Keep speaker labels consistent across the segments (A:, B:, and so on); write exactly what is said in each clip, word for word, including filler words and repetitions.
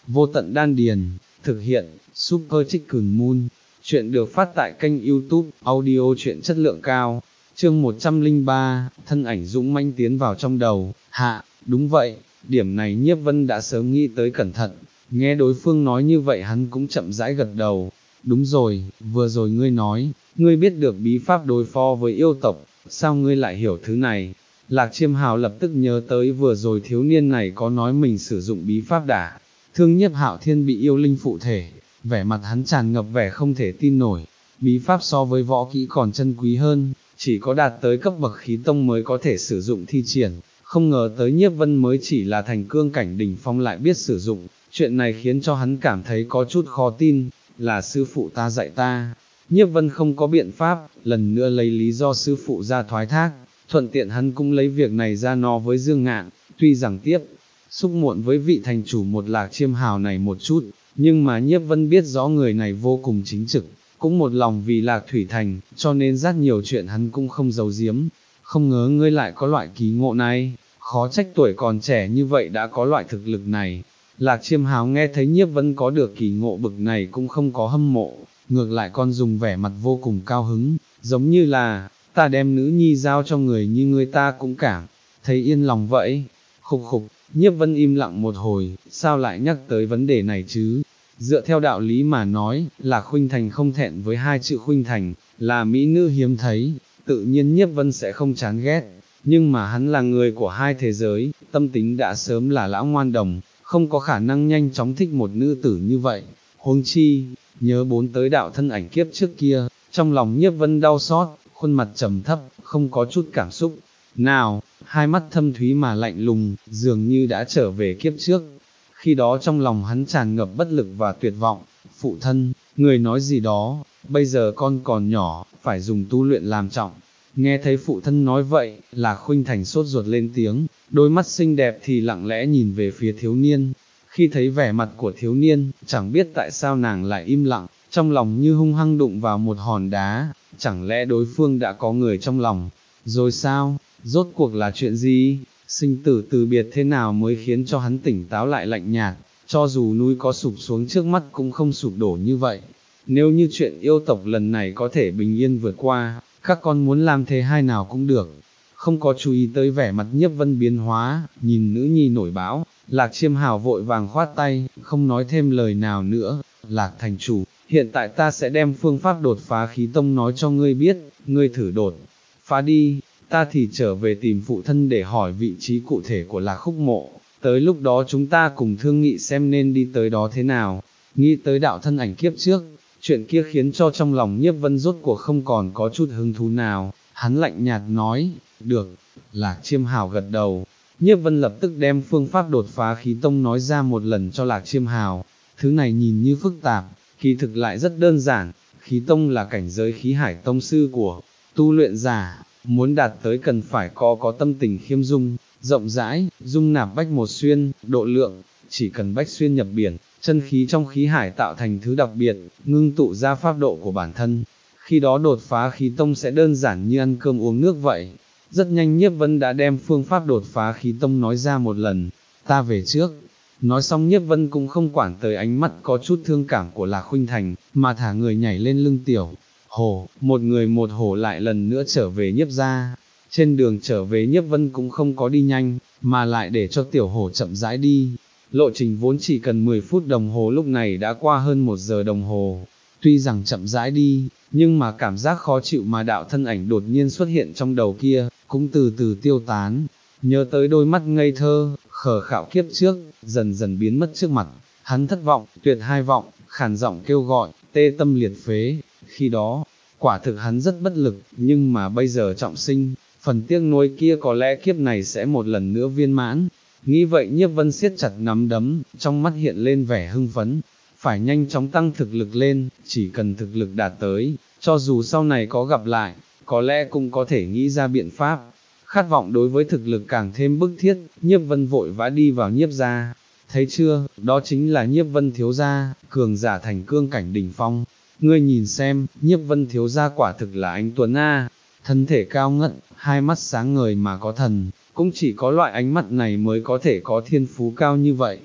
A: vô tận đan điền, thực hiện, Super Chicken Moon, chuyện được phát tại kênh YouTube, audio truyện chất lượng cao, chương một trăm lẻ ba, thân ảnh dũng mãnh tiến vào trong đầu, hạ, đúng vậy, điểm này Nhiếp Vân đã sớm nghĩ tới cẩn thận, nghe đối phương nói như vậy hắn cũng chậm rãi gật đầu, đúng rồi, vừa rồi ngươi nói, ngươi biết được bí pháp đối phó với yêu tộc, sao ngươi lại hiểu thứ này? Lạc Chiêm Hào lập tức nhớ tới vừa rồi thiếu niên này có nói mình sử dụng bí pháp đả, thương Nhiếp Hạo Thiên bị yêu linh phụ thể, vẻ mặt hắn tràn ngập vẻ không thể tin nổi, bí pháp so với võ kỹ còn chân quý hơn, chỉ có đạt tới cấp bậc khí tông mới có thể sử dụng thi triển, không ngờ tới Nhiếp Vân mới chỉ là thành cương cảnh đỉnh phong lại biết sử dụng, chuyện này khiến cho hắn cảm thấy có chút khó tin, là sư phụ ta dạy ta. Nhiếp Vân không có biện pháp, lần nữa lấy lý do sư phụ ra thoái thác, thuận tiện hắn cũng lấy việc này ra no với Dương Ngạn, tuy rằng tiếp, xúc muộn với vị thành chủ một Lạc Chiêm Hào này một chút, nhưng mà Nhiếp Vân biết rõ người này vô cùng chính trực, cũng một lòng vì Lạc Thủy Thành, cho nên rất nhiều chuyện hắn cũng không giấu giếm, không ngờ ngươi lại có loại kỳ ngộ này, khó trách tuổi còn trẻ như vậy đã có loại thực lực này. Lạc Chiêm Hào nghe thấy Nhiếp Vân có được kỳ ngộ bực này cũng không có hâm mộ, ngược lại còn dùng vẻ mặt vô cùng cao hứng, giống như là, ta đem nữ nhi giao cho người như ngươi ta cũng cảm, thấy yên lòng vậy. Khục khục, Nhiếp Vân im lặng một hồi, sao lại nhắc tới vấn đề này chứ? Dựa theo đạo lý mà nói, là Khuynh Thành không thẹn với hai chữ Khuynh Thành, là mỹ nữ hiếm thấy, tự nhiên Nhiếp Vân sẽ không chán ghét, nhưng mà hắn là người của hai thế giới, tâm tính đã sớm là lão ngoan đồng, không có khả năng nhanh chóng thích một nữ tử như vậy, huống chi, nhớ bốn tới đạo thân ảnh kiếp trước kia, trong lòng Nhiếp Vân đau xót, khuôn mặt trầm thấp, không có chút cảm xúc, nào, hai mắt thâm thúy mà lạnh lùng, dường như đã trở về kiếp trước, khi đó trong lòng hắn tràn ngập bất lực và tuyệt vọng, phụ thân, người nói gì đó, bây giờ con còn nhỏ, phải dùng tu luyện làm trọng. Nghe thấy phụ thân nói vậy, là Khuynh Thành sốt ruột lên tiếng, đôi mắt xinh đẹp thì lặng lẽ nhìn về phía thiếu niên, khi thấy vẻ mặt của thiếu niên, chẳng biết tại sao nàng lại im lặng, trong lòng như hung hăng đụng vào một hòn đá, chẳng lẽ đối phương đã có người trong lòng, rồi sao, rốt cuộc là chuyện gì, sinh tử từ biệt thế nào mới khiến cho hắn tỉnh táo lại lạnh nhạt, cho dù núi có sụp xuống trước mắt cũng không sụp đổ như vậy, nếu như chuyện yêu tộc lần này có thể bình yên vượt qua, các con muốn làm thế hai nào cũng được, không có chú ý tới vẻ mặt Nhiếp Vân biến hóa, nhìn nữ nhi nổi bão, Lạc Chiêm Hào vội vàng khoát tay, không nói thêm lời nào nữa, Lạc thành chủ, hiện tại ta sẽ đem phương pháp đột phá khí tông nói cho ngươi biết, ngươi thử đột phá đi, ta thì trở về tìm phụ thân để hỏi vị trí cụ thể của Lạc Khúc Mộ, tới lúc đó chúng ta cùng thương nghị xem nên đi tới đó thế nào, nghĩ tới đạo thân ảnh kiếp trước, chuyện kia khiến cho trong lòng Nhiếp Vân rốt cuộc không còn có chút hứng thú nào, hắn lạnh nhạt nói, được, Lạc Chiêm Hào gật đầu, Nhiếp Vân lập tức đem phương pháp đột phá khí tông nói ra một lần cho Lạc Chiêm Hào, thứ này nhìn như phức tạp, kỳ thực lại rất đơn giản, khí tông là cảnh giới khí hải tông sư của tu luyện giả, muốn đạt tới cần phải có có tâm tình khiêm dung, rộng rãi, dung nạp bách một xuyên, độ lượng, chỉ cần bách xuyên nhập biển, chân khí trong khí hải tạo thành thứ đặc biệt, ngưng tụ ra pháp độ của bản thân, khi đó đột phá khí tông sẽ đơn giản như ăn cơm uống nước vậy. Rất nhanh Nhiếp Vân đã đem phương pháp đột phá khí tông nói ra một lần, ta về trước. Nói xong Nhiếp Vân cũng không quản tới ánh mắt có chút thương cảm của Lạc Khuynh Thành, mà thả người nhảy lên lưng tiểu hổ, một người một hổ lại lần nữa trở về Nhiếp gia. Trên đường trở về Nhiếp Vân cũng không có đi nhanh, mà lại để cho tiểu hổ chậm rãi đi. Lộ trình vốn chỉ cần mười phút đồng hồ lúc này đã qua hơn một giờ đồng hồ. Tuy rằng chậm rãi đi, nhưng mà cảm giác khó chịu mà đạo thân ảnh đột nhiên xuất hiện trong đầu kia, cũng từ từ tiêu tán. Nhớ tới đôi mắt ngây thơ, khờ khạo kiếp trước, dần dần biến mất trước mặt, hắn thất vọng, tuyệt hai vọng, khàn giọng kêu gọi, tê tâm liệt phế, khi đó, quả thực hắn rất bất lực, nhưng mà bây giờ trọng sinh, phần tiếc nuối kia có lẽ kiếp này sẽ một lần nữa viên mãn, nghĩ vậy Nhiếp Vân siết chặt nắm đấm, trong mắt hiện lên vẻ hưng phấn, phải nhanh chóng tăng thực lực lên, chỉ cần thực lực đạt tới, cho dù sau này có gặp lại, có lẽ cũng có thể nghĩ ra biện pháp. Khát vọng đối với thực lực càng thêm bức thiết, Nhiếp Vân vội vã đi vào Nhiếp gia, thấy chưa, đó chính là Nhiếp Vân thiếu gia, cường giả thành cương cảnh đỉnh phong, ngươi nhìn xem, Nhiếp Vân thiếu gia quả thực là anh Tuấn A, thân thể cao ngất, hai mắt sáng ngời mà có thần, cũng chỉ có loại ánh mắt này mới có thể có thiên phú cao như vậy,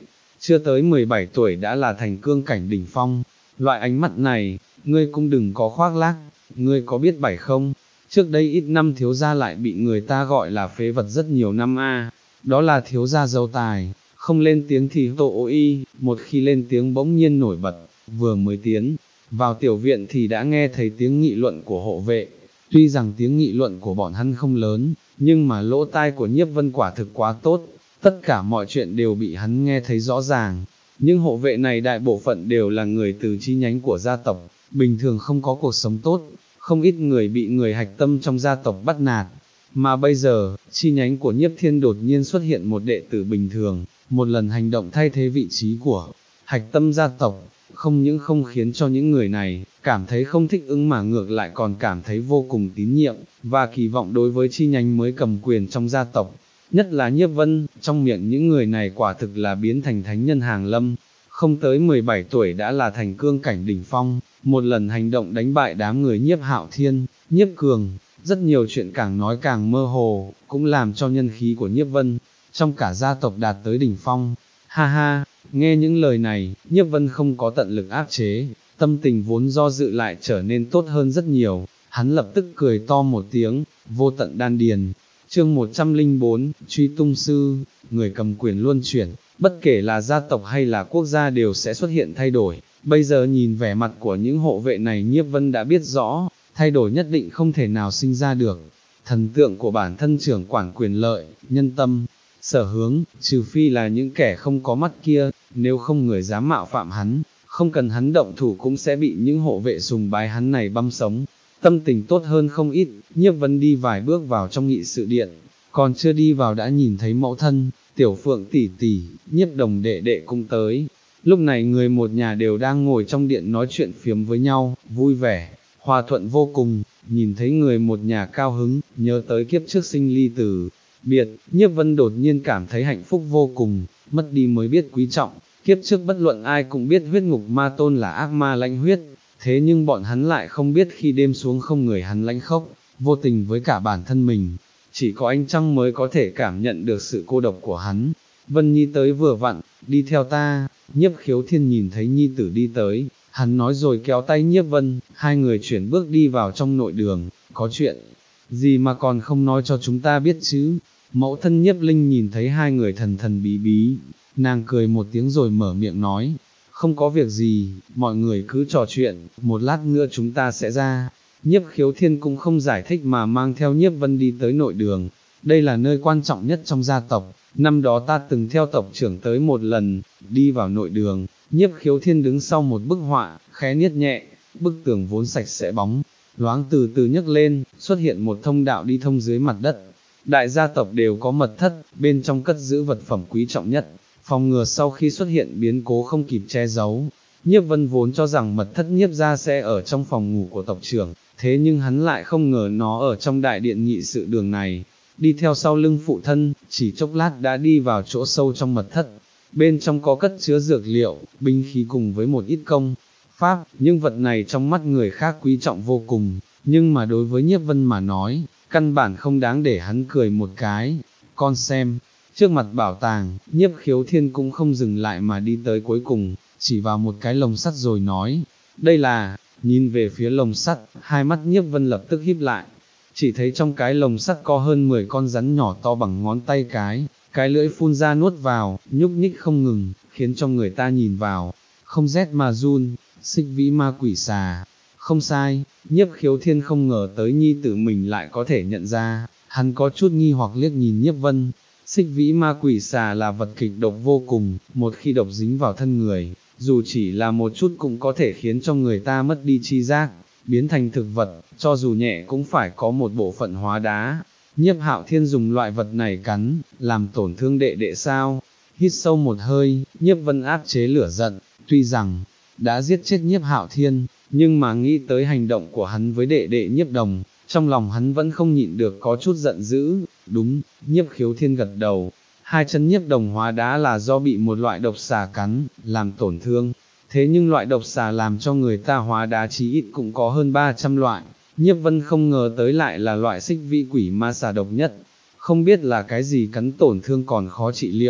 A: chưa tới mười bảy tuổi đã là thành cương cảnh đỉnh phong, loại ánh mắt này, ngươi cũng đừng có khoác lác, ngươi có biết bảy không, trước đây ít năm thiếu gia lại bị người ta gọi là phế vật rất nhiều năm a, đó là thiếu gia dâu tài, không lên tiếng thì tội y, một khi lên tiếng bỗng nhiên nổi bật, vừa mới tiến vào tiểu viện thì đã nghe thấy tiếng nghị luận của hộ vệ, tuy rằng tiếng nghị luận của bọn hắn không lớn, nhưng mà lỗ tai của Nhiếp Vân quả thực quá tốt, tất cả mọi chuyện đều bị hắn nghe thấy rõ ràng. Nhưng hộ vệ này đại bộ phận đều là người từ chi nhánh của gia tộc, bình thường không có cuộc sống tốt, không ít người bị người hạch tâm trong gia tộc bắt nạt. Mà bây giờ, chi nhánh của Nhiếp Thiên đột nhiên xuất hiện một đệ tử bình thường, một lần hành động thay thế vị trí của hạch tâm gia tộc, không những không khiến cho những người này cảm thấy không thích ứng mà ngược lại còn cảm thấy vô cùng tín nhiệm, và kỳ vọng đối với chi nhánh mới cầm quyền trong gia tộc. Nhất là Nhiếp Vân, trong miệng những người này quả thực là biến thành thánh nhân hàng lâm, không tới mười bảy tuổi đã là thành cương cảnh đỉnh phong, một lần hành động đánh bại đám người Nhiếp Hạo Thiên, Nhiếp Cường, rất nhiều chuyện càng nói càng mơ hồ, cũng làm cho nhân khí của Nhiếp Vân, trong cả gia tộc đạt tới đỉnh phong. Ha ha, nghe những lời này, Nhiếp Vân không có tận lực áp chế, tâm tình vốn do dự lại trở nên tốt hơn rất nhiều, hắn lập tức cười to một tiếng, vô tận đan điền. Chương một trăm lẻ bốn, Truy tung sư, người cầm quyền luân chuyển, bất kể là gia tộc hay là quốc gia đều sẽ xuất hiện thay đổi, bây giờ nhìn vẻ mặt của những hộ vệ này Nhiếp Vân đã biết rõ, thay đổi nhất định không thể nào sinh ra được. Thần tượng của bản thân trưởng quản quyền lợi, nhân tâm, sở hướng, trừ phi là những kẻ không có mắt kia, nếu không người dám mạo phạm hắn, không cần hắn động thủ cũng sẽ bị những hộ vệ sùng bái hắn này băm sống. Tâm tình tốt hơn không ít, Nhiếp Vân đi vài bước vào trong nghị sự điện, còn chưa đi vào đã nhìn thấy mẫu thân, Tiểu Phượng tỷ tỷ, Nhiếp Đồng đệ đệ cũng tới. Lúc này người một nhà đều đang ngồi trong điện nói chuyện phiếm với nhau, vui vẻ, hòa thuận vô cùng, nhìn thấy người một nhà cao hứng, nhớ tới kiếp trước sinh ly tử biệt, Nhiếp Vân đột nhiên cảm thấy hạnh phúc vô cùng, mất đi mới biết quý trọng, kiếp trước bất luận ai cũng biết huyết ngục ma tôn là ác ma lãnh huyết, thế nhưng bọn hắn lại không biết khi đêm xuống không người hắn lãnh khốc, vô tình với cả bản thân mình, chỉ có ánh trăng mới có thể cảm nhận được sự cô độc của hắn. Vân Nhi tới vừa vặn, đi theo ta. Nhiếp Khiếu Thiên nhìn thấy Nhi tử đi tới, hắn nói rồi kéo tay Nhiếp Vân, hai người chuyển bước đi vào trong nội đường. Có chuyện gì mà còn không nói cho chúng ta biết chứ? Mẫu thân Nhiếp Linh nhìn thấy hai người thần thần bí bí, nàng cười một tiếng rồi mở miệng nói, không có việc gì, mọi người cứ trò chuyện, một lát nữa chúng ta sẽ ra. Nhiếp Khiếu Thiên cũng không giải thích mà mang theo Nhiếp Vân đi tới nội đường, đây là nơi quan trọng nhất trong gia tộc, năm đó ta từng theo tộc trưởng tới một lần. Đi vào nội đường, Nhiếp Khiếu Thiên đứng sau một bức họa, khẽ niết nhẹ, bức tường vốn sạch sẽ bóng loáng từ từ nhấc lên, xuất hiện một thông đạo đi thông dưới mặt đất. Đại gia tộc đều có mật thất, bên trong cất giữ vật phẩm quý trọng nhất, phòng ngừa sau khi xuất hiện biến cố không kịp che giấu. Nhiếp Vân vốn cho rằng mật thất Nhiếp gia sẽ ở trong phòng ngủ của tộc trưởng, thế nhưng hắn lại không ngờ nó ở trong đại điện nghị sự đường này. Đi theo sau lưng phụ thân, chỉ chốc lát đã đi vào chỗ sâu trong mật thất. Bên trong có cất chứa dược liệu, binh khí cùng với một ít công pháp, nhưng vật này trong mắt người khác quý trọng vô cùng, nhưng mà đối với Nhiếp Vân mà nói, căn bản không đáng để hắn cười một cái. Con xem, trước mặt bảo tàng, Nhiếp Khiếu Thiên cũng không dừng lại mà đi tới cuối cùng, chỉ vào một cái lồng sắt rồi nói, đây là, nhìn về phía lồng sắt, hai mắt Nhiếp Vân lập tức híp lại, chỉ thấy trong cái lồng sắt có hơn mười con rắn nhỏ to bằng ngón tay cái, cái lưỡi phun ra nuốt vào, nhúc nhích không ngừng, khiến cho người ta nhìn vào, không rét mà run. Xích vĩ ma quỷ xà. Không sai, Nhiếp Khiếu Thiên không ngờ tới nhi tử mình lại có thể nhận ra, hắn có chút nghi hoặc liếc nhìn Nhiếp Vân. Xích vĩ ma quỷ xà là vật kịch độc vô cùng, một khi độc dính vào thân người, dù chỉ là một chút cũng có thể khiến cho người ta mất đi chi giác, biến thành thực vật, cho dù nhẹ cũng phải có một bộ phận hóa đá. Nhiếp Hạo Thiên dùng loại vật này cắn, làm tổn thương đệ đệ sao? Hít sâu một hơi, Nhiếp Vân áp chế lửa giận, tuy rằng đã giết chết Nhiếp Hạo Thiên, nhưng mà nghĩ tới hành động của hắn với đệ đệ Nhiếp Đồng, trong lòng hắn vẫn không nhịn được có chút giận dữ. Đúng, Nhiếp Khiếu Thiên gật đầu, hai chân Nhiếp Đồng hóa đá là do bị một loại độc xà cắn, làm tổn thương, thế nhưng loại độc xà làm cho người ta hóa đá chí ít cũng có hơn ba trăm loại, Nhiếp Vân không ngờ tới lại là loại xích vĩ quỷ ma xà độc nhất, không biết là cái gì cắn tổn thương còn khó trị liệu,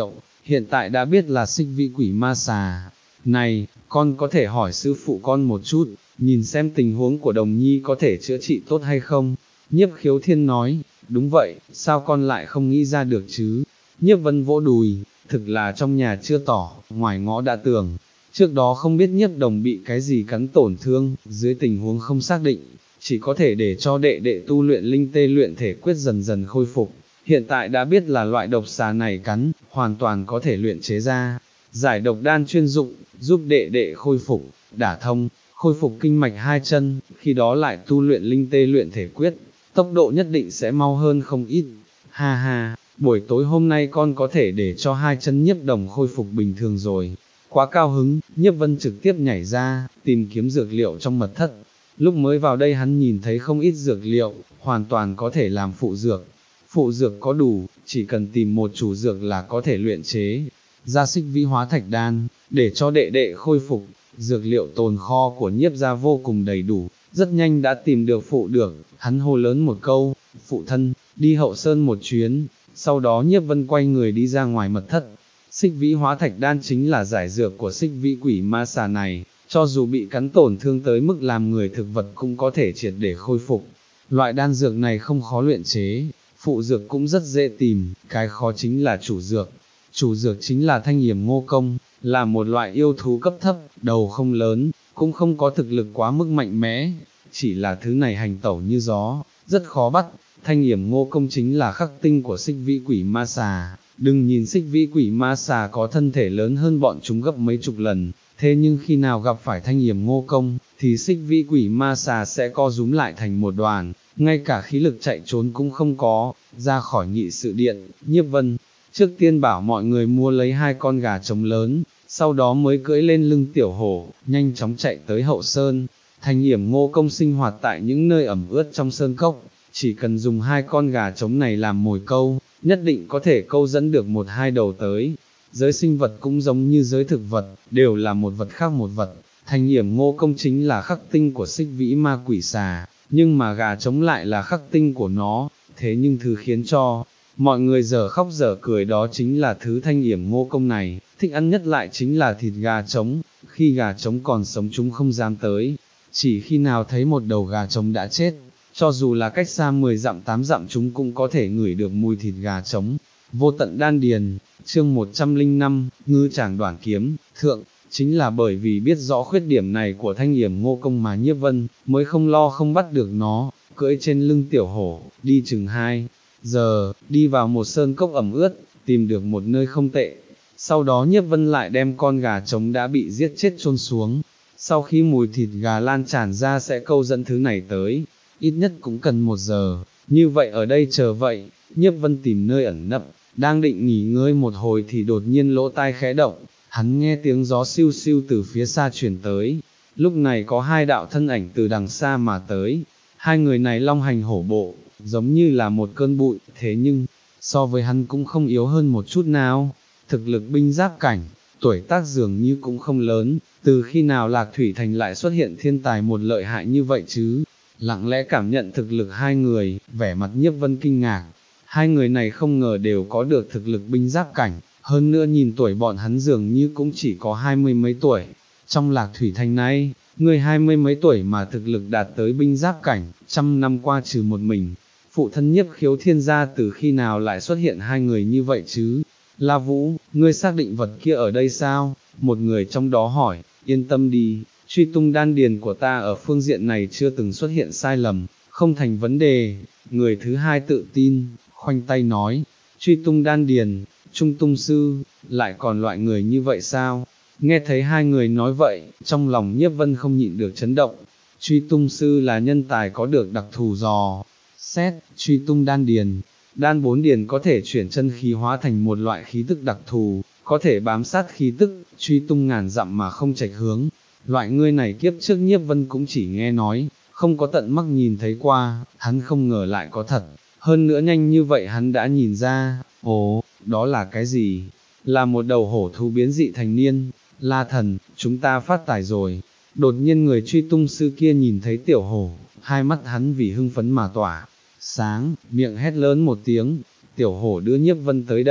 A: hiện tại đã biết là xích vĩ quỷ ma xà. Này, con có thể hỏi sư phụ con một chút, nhìn xem tình huống của Đồng Nhi có thể chữa trị tốt hay không? Nhiếp Khiếu Thiên nói, đúng vậy, sao con lại không nghĩ ra được chứ? Nhiếp Vân vỗ đùi, thực là trong nhà chưa tỏ, ngoài ngõ đã tường. Trước đó không biết Nhiếp Đồng bị cái gì cắn tổn thương, dưới tình huống không xác định, chỉ có thể để cho đệ đệ tu luyện linh tê luyện thể quyết dần dần khôi phục. Hiện tại đã biết là loại độc xà này cắn, hoàn toàn có thể luyện chế ra. Giải độc đan chuyên dụng, giúp đệ đệ khôi phục, đả thông, khôi phục kinh mạch hai chân, khi đó lại tu luyện linh tê luyện thể quyết, tốc độ nhất định sẽ mau hơn không ít. Ha ha, buổi tối hôm nay con có thể để cho hai chân Nhiếp Đồng khôi phục bình thường rồi. Quá cao hứng, Nhiếp Vân trực tiếp nhảy ra, tìm kiếm dược liệu trong mật thất. Lúc mới vào đây hắn nhìn thấy không ít dược liệu, hoàn toàn có thể làm phụ dược. Phụ dược có đủ, chỉ cần tìm một chủ dược là có thể luyện chế ra xích vĩ hóa thạch đan, để cho đệ đệ khôi phục. Dược liệu tồn kho của Nhiếp gia vô cùng đầy đủ, rất nhanh đã tìm được phụ được, hắn hô lớn một câu, phụ thân, đi hậu sơn một chuyến, sau đó Nhiếp Vân quay người đi ra ngoài mật thất. Xích vĩ hóa thạch đan chính là giải dược của xích vĩ quỷ ma xà này, cho dù bị cắn tổn thương tới mức làm người thực vật cũng có thể triệt để khôi phục. Loại đan dược này không khó luyện chế, phụ dược cũng rất dễ tìm, cái khó chính là chủ dược. Chủ dược chính là Thanh Yểm Ngô Công, là một loại yêu thú cấp thấp, đầu không lớn, cũng không có thực lực quá mức mạnh mẽ, chỉ là thứ này hành tẩu như gió, rất khó bắt. Thanh Yểm Ngô Công chính là khắc tinh của xích vĩ quỷ ma xà, đừng nhìn xích vĩ quỷ ma xà có thân thể lớn hơn bọn chúng gấp mấy chục lần, thế nhưng khi nào gặp phải Thanh Yểm Ngô Công, thì xích vĩ quỷ ma xà sẽ co rúm lại thành một đoàn, ngay cả khí lực chạy trốn cũng không có. Ra khỏi nghị sự điện, Nhiếp Vân trước tiên bảo mọi người mua lấy hai con gà trống lớn, sau đó mới cưỡi lên lưng tiểu hổ, nhanh chóng chạy tới hậu sơn. Thanh Yểm Ngô Công sinh hoạt tại những nơi ẩm ướt trong sơn cốc, chỉ cần dùng hai con gà trống này làm mồi câu, nhất định có thể câu dẫn được một hai đầu tới. Giới sinh vật cũng giống như giới thực vật, đều là một vật khác một vật. Thanh Yểm Ngô Công chính là khắc tinh của xích vĩ ma quỷ xà, nhưng mà gà trống lại là khắc tinh của nó, thế nhưng thứ khiến cho mọi người dở khóc dở cười đó chính là thứ Thanh Yểm Ngô Công này, thích ăn nhất lại chính là thịt gà trống. Khi gà trống còn sống chúng không dám tới, chỉ khi nào thấy một đầu gà trống đã chết, cho dù là cách xa mười dặm tám dặm chúng cũng có thể ngửi được mùi thịt gà trống. Vô tận đan điền, chương một trăm linh năm, ngư trảm đoản kiếm, thượng, chính là bởi vì biết rõ khuyết điểm này của Thanh Yểm Ngô Công mà Nhiếp Vân mới không lo không bắt được nó, cưỡi trên lưng tiểu hổ, đi chừng hai giờ, đi vào một sơn cốc ẩm ướt, tìm được một nơi không tệ. Sau đó Nhiếp Vân lại đem con gà trống đã bị giết chết chôn xuống. Sau khi mùi thịt gà lan tràn ra sẽ câu dẫn thứ này tới, ít nhất cũng cần một giờ. Như vậy ở đây chờ vậy, Nhiếp Vân tìm nơi ẩn nấp, đang định nghỉ ngơi một hồi thì đột nhiên lỗ tai khẽ động, hắn nghe tiếng gió siêu siêu từ phía xa truyền tới. Lúc này có hai đạo thân ảnh từ đằng xa mà tới, hai người này long hành hổ bộ, giống như là một cơn bụi, thế nhưng, so với hắn cũng không yếu hơn một chút nào. Thực lực binh giáp cảnh, tuổi tác dường như cũng không lớn, từ khi nào Lạc Thủy Thành lại xuất hiện thiên tài một lợi hại như vậy chứ? Lặng lẽ cảm nhận thực lực hai người, vẻ mặt Nhiếp Vân kinh ngạc. Hai người này không ngờ đều có được thực lực binh giáp cảnh, hơn nữa nhìn tuổi bọn hắn dường như cũng chỉ có hai mươi mấy tuổi. Trong Lạc Thủy Thành này, người hai mươi mấy tuổi mà thực lực đạt tới binh giáp cảnh, trăm năm qua trừ một mình. Phụ thân Nhiếp Khiếu Thiên gia từ khi nào lại xuất hiện hai người như vậy chứ? La Vũ, ngươi xác định vật kia ở đây sao? Một người trong đó hỏi. Yên tâm đi, truy tung đan điền của ta ở phương diện này chưa từng xuất hiện sai lầm, không thành vấn đề. Người thứ hai tự tin, khoanh tay nói. Truy tung đan điền, trung tung sư, lại còn loại người như vậy sao? Nghe thấy hai người nói vậy, trong lòng Nhiếp Vân không nhịn được chấn động. Truy tung sư là nhân tài có được đặc thù dò xét, truy tung đan điền. Đan bốn điền có thể chuyển chân khí hóa thành một loại khí tức đặc thù, có thể bám sát khí tức, truy tung ngàn dặm mà không chệch hướng. Loại ngươi này kiếp trước Nhiếp Vân cũng chỉ nghe nói, không có tận mắt nhìn thấy qua, hắn không ngờ lại có thật. Hơn nữa nhanh như vậy hắn đã nhìn ra. Ồ, đó là cái gì? Là một đầu hổ thú biến dị thành niên. La Thần, chúng ta phát tài rồi. Đột nhiên người truy tung sư kia nhìn thấy tiểu hổ, hai mắt hắn vì hưng phấn mà tỏa sáng, miệng hét lớn một tiếng. Tiểu hổ đưa Nhiếp Vân tới đây,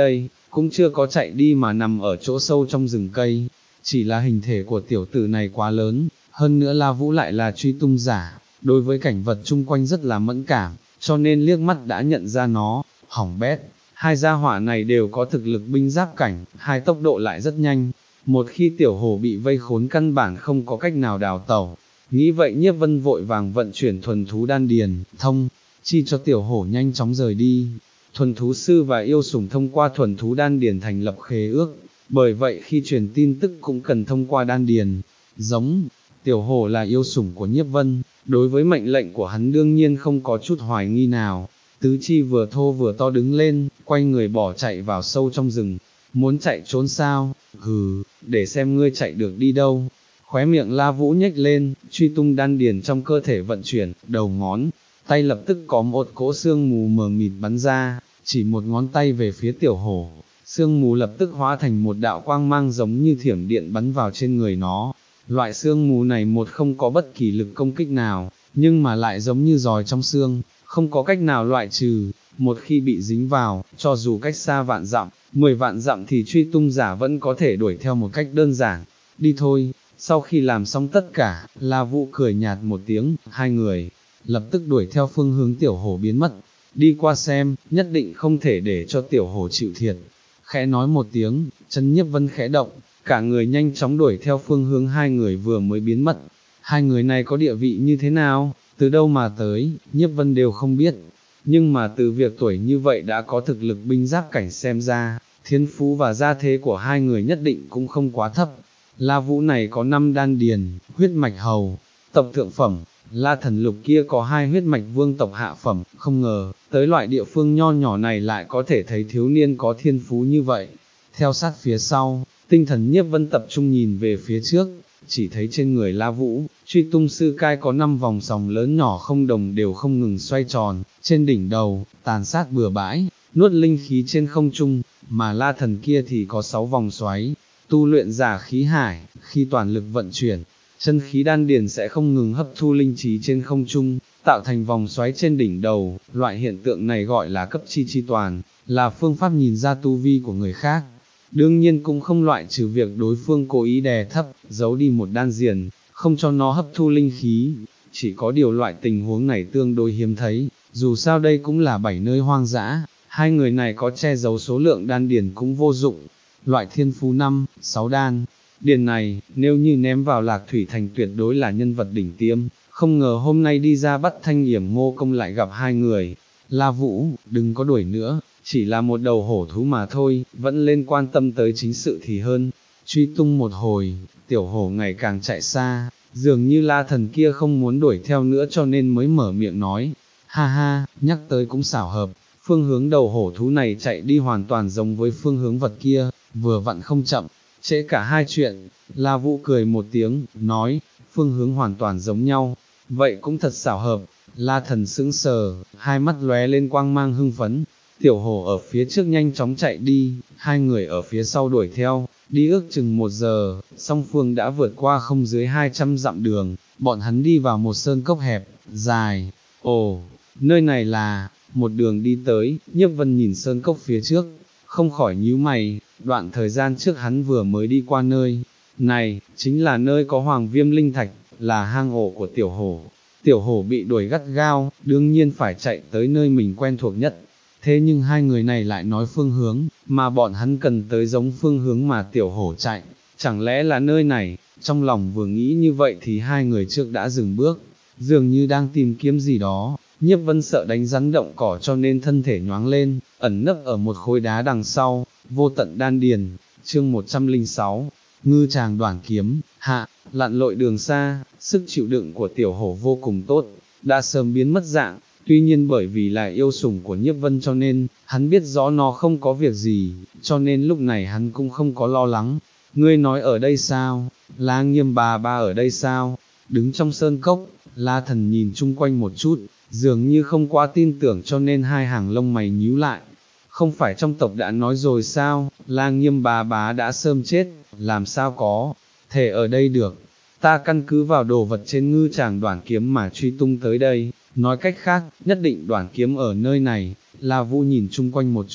A: cũng chưa có chạy đi mà nằm ở chỗ sâu trong rừng cây, chỉ là hình thể của tiểu tử này quá lớn, hơn nữa La Vũ lại là truy tung giả, đối với cảnh vật chung quanh rất là mẫn cảm, cho nên liếc mắt đã nhận ra nó, hỏng bét, hai gia hỏa này đều có thực lực binh giáp cảnh, hai tốc độ lại rất nhanh, một khi tiểu hổ bị vây khốn căn bản không có cách nào đào tẩu, nghĩ vậy Nhiếp Vân vội vàng vận chuyển thuần thú đan điền, thông, chi cho tiểu hổ nhanh chóng rời đi. Thuần thú sư và yêu sủng thông qua thuần thú đan điền thành lập khế ước, bởi vậy khi truyền tin tức cũng cần thông qua đan điền, giống, tiểu hổ là yêu sủng của Nhiếp Vân, đối với mệnh lệnh của hắn đương nhiên không có chút hoài nghi nào, tứ chi vừa thô vừa to đứng lên, quay người bỏ chạy vào sâu trong rừng, muốn chạy trốn sao, hừ, để xem ngươi chạy được đi đâu. Khóe miệng La Vũ nhếch lên, truy tung đan điền trong cơ thể vận chuyển, đầu ngón tay lập tức có một cỗ sương mù mờ mịt bắn ra, chỉ một ngón tay về phía tiểu hổ, sương mù lập tức hóa thành một đạo quang mang giống như thiểm điện bắn vào trên người nó. Loại sương mù này một không có bất kỳ lực công kích nào, nhưng mà lại giống như giòi trong xương, không có cách nào loại trừ, một khi bị dính vào, cho dù cách xa vạn dặm, mười vạn dặm thì truy tung giả vẫn có thể đuổi theo một cách đơn giản. Đi thôi. Sau khi làm xong tất cả, La Vũ cười nhạt một tiếng, hai người lập tức đuổi theo phương hướng tiểu hổ biến mất, đi qua xem, nhất định không thể để cho tiểu hổ chịu thiệt. Khẽ nói một tiếng, chân Nhiếp Vân khẽ động, cả người nhanh chóng đuổi theo phương hướng hai người vừa mới biến mất. Hai người này có địa vị như thế nào, từ đâu mà tới, Nhiếp Vân đều không biết, nhưng mà từ việc tuổi như vậy đã có thực lực binh giáp cảnh xem ra, thiên phú và gia thế của hai người nhất định cũng không quá thấp. La Vũ này có năm đan điền, huyết mạch hầu, tộc thượng phẩm, La Thần Lục kia có hai huyết mạch vương tộc hạ phẩm, không ngờ, tới loại địa phương nho nhỏ này lại có thể thấy thiếu niên có thiên phú như vậy. Theo sát phía sau, tinh thần Nhiếp Vân tập trung nhìn về phía trước, chỉ thấy trên người La Vũ, truy tung sư cai có năm vòng sòng lớn nhỏ không đồng đều không ngừng xoay tròn, trên đỉnh đầu, tàn sát bừa bãi, nuốt linh khí trên không trung, mà La Thần kia thì có sáu vòng xoáy. Tu luyện giả khí hải, khi toàn lực vận chuyển, chân khí đan điền sẽ không ngừng hấp thu linh trí trên không trung, tạo thành vòng xoáy trên đỉnh đầu, loại hiện tượng này gọi là cấp chi chi toàn, là phương pháp nhìn ra tu vi của người khác. Đương nhiên cũng không loại trừ việc đối phương cố ý đè thấp, giấu đi một đan điền, không cho nó hấp thu linh khí, chỉ có điều loại tình huống này tương đối hiếm thấy, dù sao đây cũng là bảy nơi hoang dã, hai người này có che giấu số lượng đan điền cũng vô dụng. Loại thiên phú năm, sáu đan, điền này, nếu như ném vào Lạc Thủy Thành tuyệt đối là nhân vật đỉnh tiêm, không ngờ hôm nay đi ra bắt Thanh Yểm Ngô Công lại gặp hai người. La Vũ, đừng có đuổi nữa, chỉ là một đầu hổ thú mà thôi, vẫn lên quan tâm tới chính sự thì hơn. Truy tung một hồi, tiểu hổ ngày càng chạy xa, dường như La Thần kia không muốn đuổi theo nữa cho nên mới mở miệng nói, ha ha, nhắc tới cũng xảo hợp, phương hướng đầu hổ thú này chạy đi hoàn toàn giống với phương hướng vật kia, vừa vặn không chậm, trễ cả hai chuyện. La Vũ cười một tiếng, nói, phương hướng hoàn toàn giống nhau, vậy cũng thật xảo hợp. La Thần sững sờ, hai mắt lóe lên quang mang hưng phấn, tiểu hổ ở phía trước nhanh chóng chạy đi, hai người ở phía sau đuổi theo, đi ước chừng một giờ, song phương đã vượt qua không dưới hai trăm dặm đường, bọn hắn đi vào một sơn cốc hẹp, dài, ồ, nơi này là, một đường đi tới, Nhiếp Vân nhìn sơn cốc phía trước, không khỏi nhíu mày, đoạn thời gian trước hắn vừa mới đi qua nơi này, chính là nơi có hoàng viêm linh thạch, là hang ổ của tiểu hổ. Tiểu hổ bị đuổi gắt gao, đương nhiên phải chạy tới nơi mình quen thuộc nhất. Thế nhưng hai người này lại nói phương hướng, mà bọn hắn cần tới giống phương hướng mà tiểu hổ chạy, chẳng lẽ là nơi này? Trong lòng vừa nghĩ như vậy thì hai người trước đã dừng bước, dường như đang tìm kiếm gì đó. Nhiếp Vân sợ đánh rắn động cỏ cho nên thân thể nhoáng lên, ẩn nấp ở một khối đá đằng sau. Vô tận đan điền, chương một trăm lẻ sáu, ngư tràng đoản kiếm, hạ, lặn lội đường xa, sức chịu đựng của tiểu hổ vô cùng tốt, đã sớm biến mất dạng, tuy nhiên bởi vì là yêu sủng của Nhiếp Vân cho nên, hắn biết rõ nó không có việc gì, cho nên lúc này hắn cũng không có lo lắng. Ngươi nói ở đây sao? La Nghiêm bà ba ở đây sao? Đứng trong sơn cốc, La Thần nhìn chung quanh một chút, dường như không quá tin tưởng cho nên hai hàng lông mày nhíu lại. Không phải trong tộc đã nói rồi sao, La Nghiêm bà bá đã sớm chết, làm sao có thể ở đây được, ta căn cứ vào đồ vật trên ngư tràng đoản kiếm mà truy tung tới đây, nói cách khác, nhất định đoản kiếm ở nơi này. La Vũ nhìn chung quanh một chút,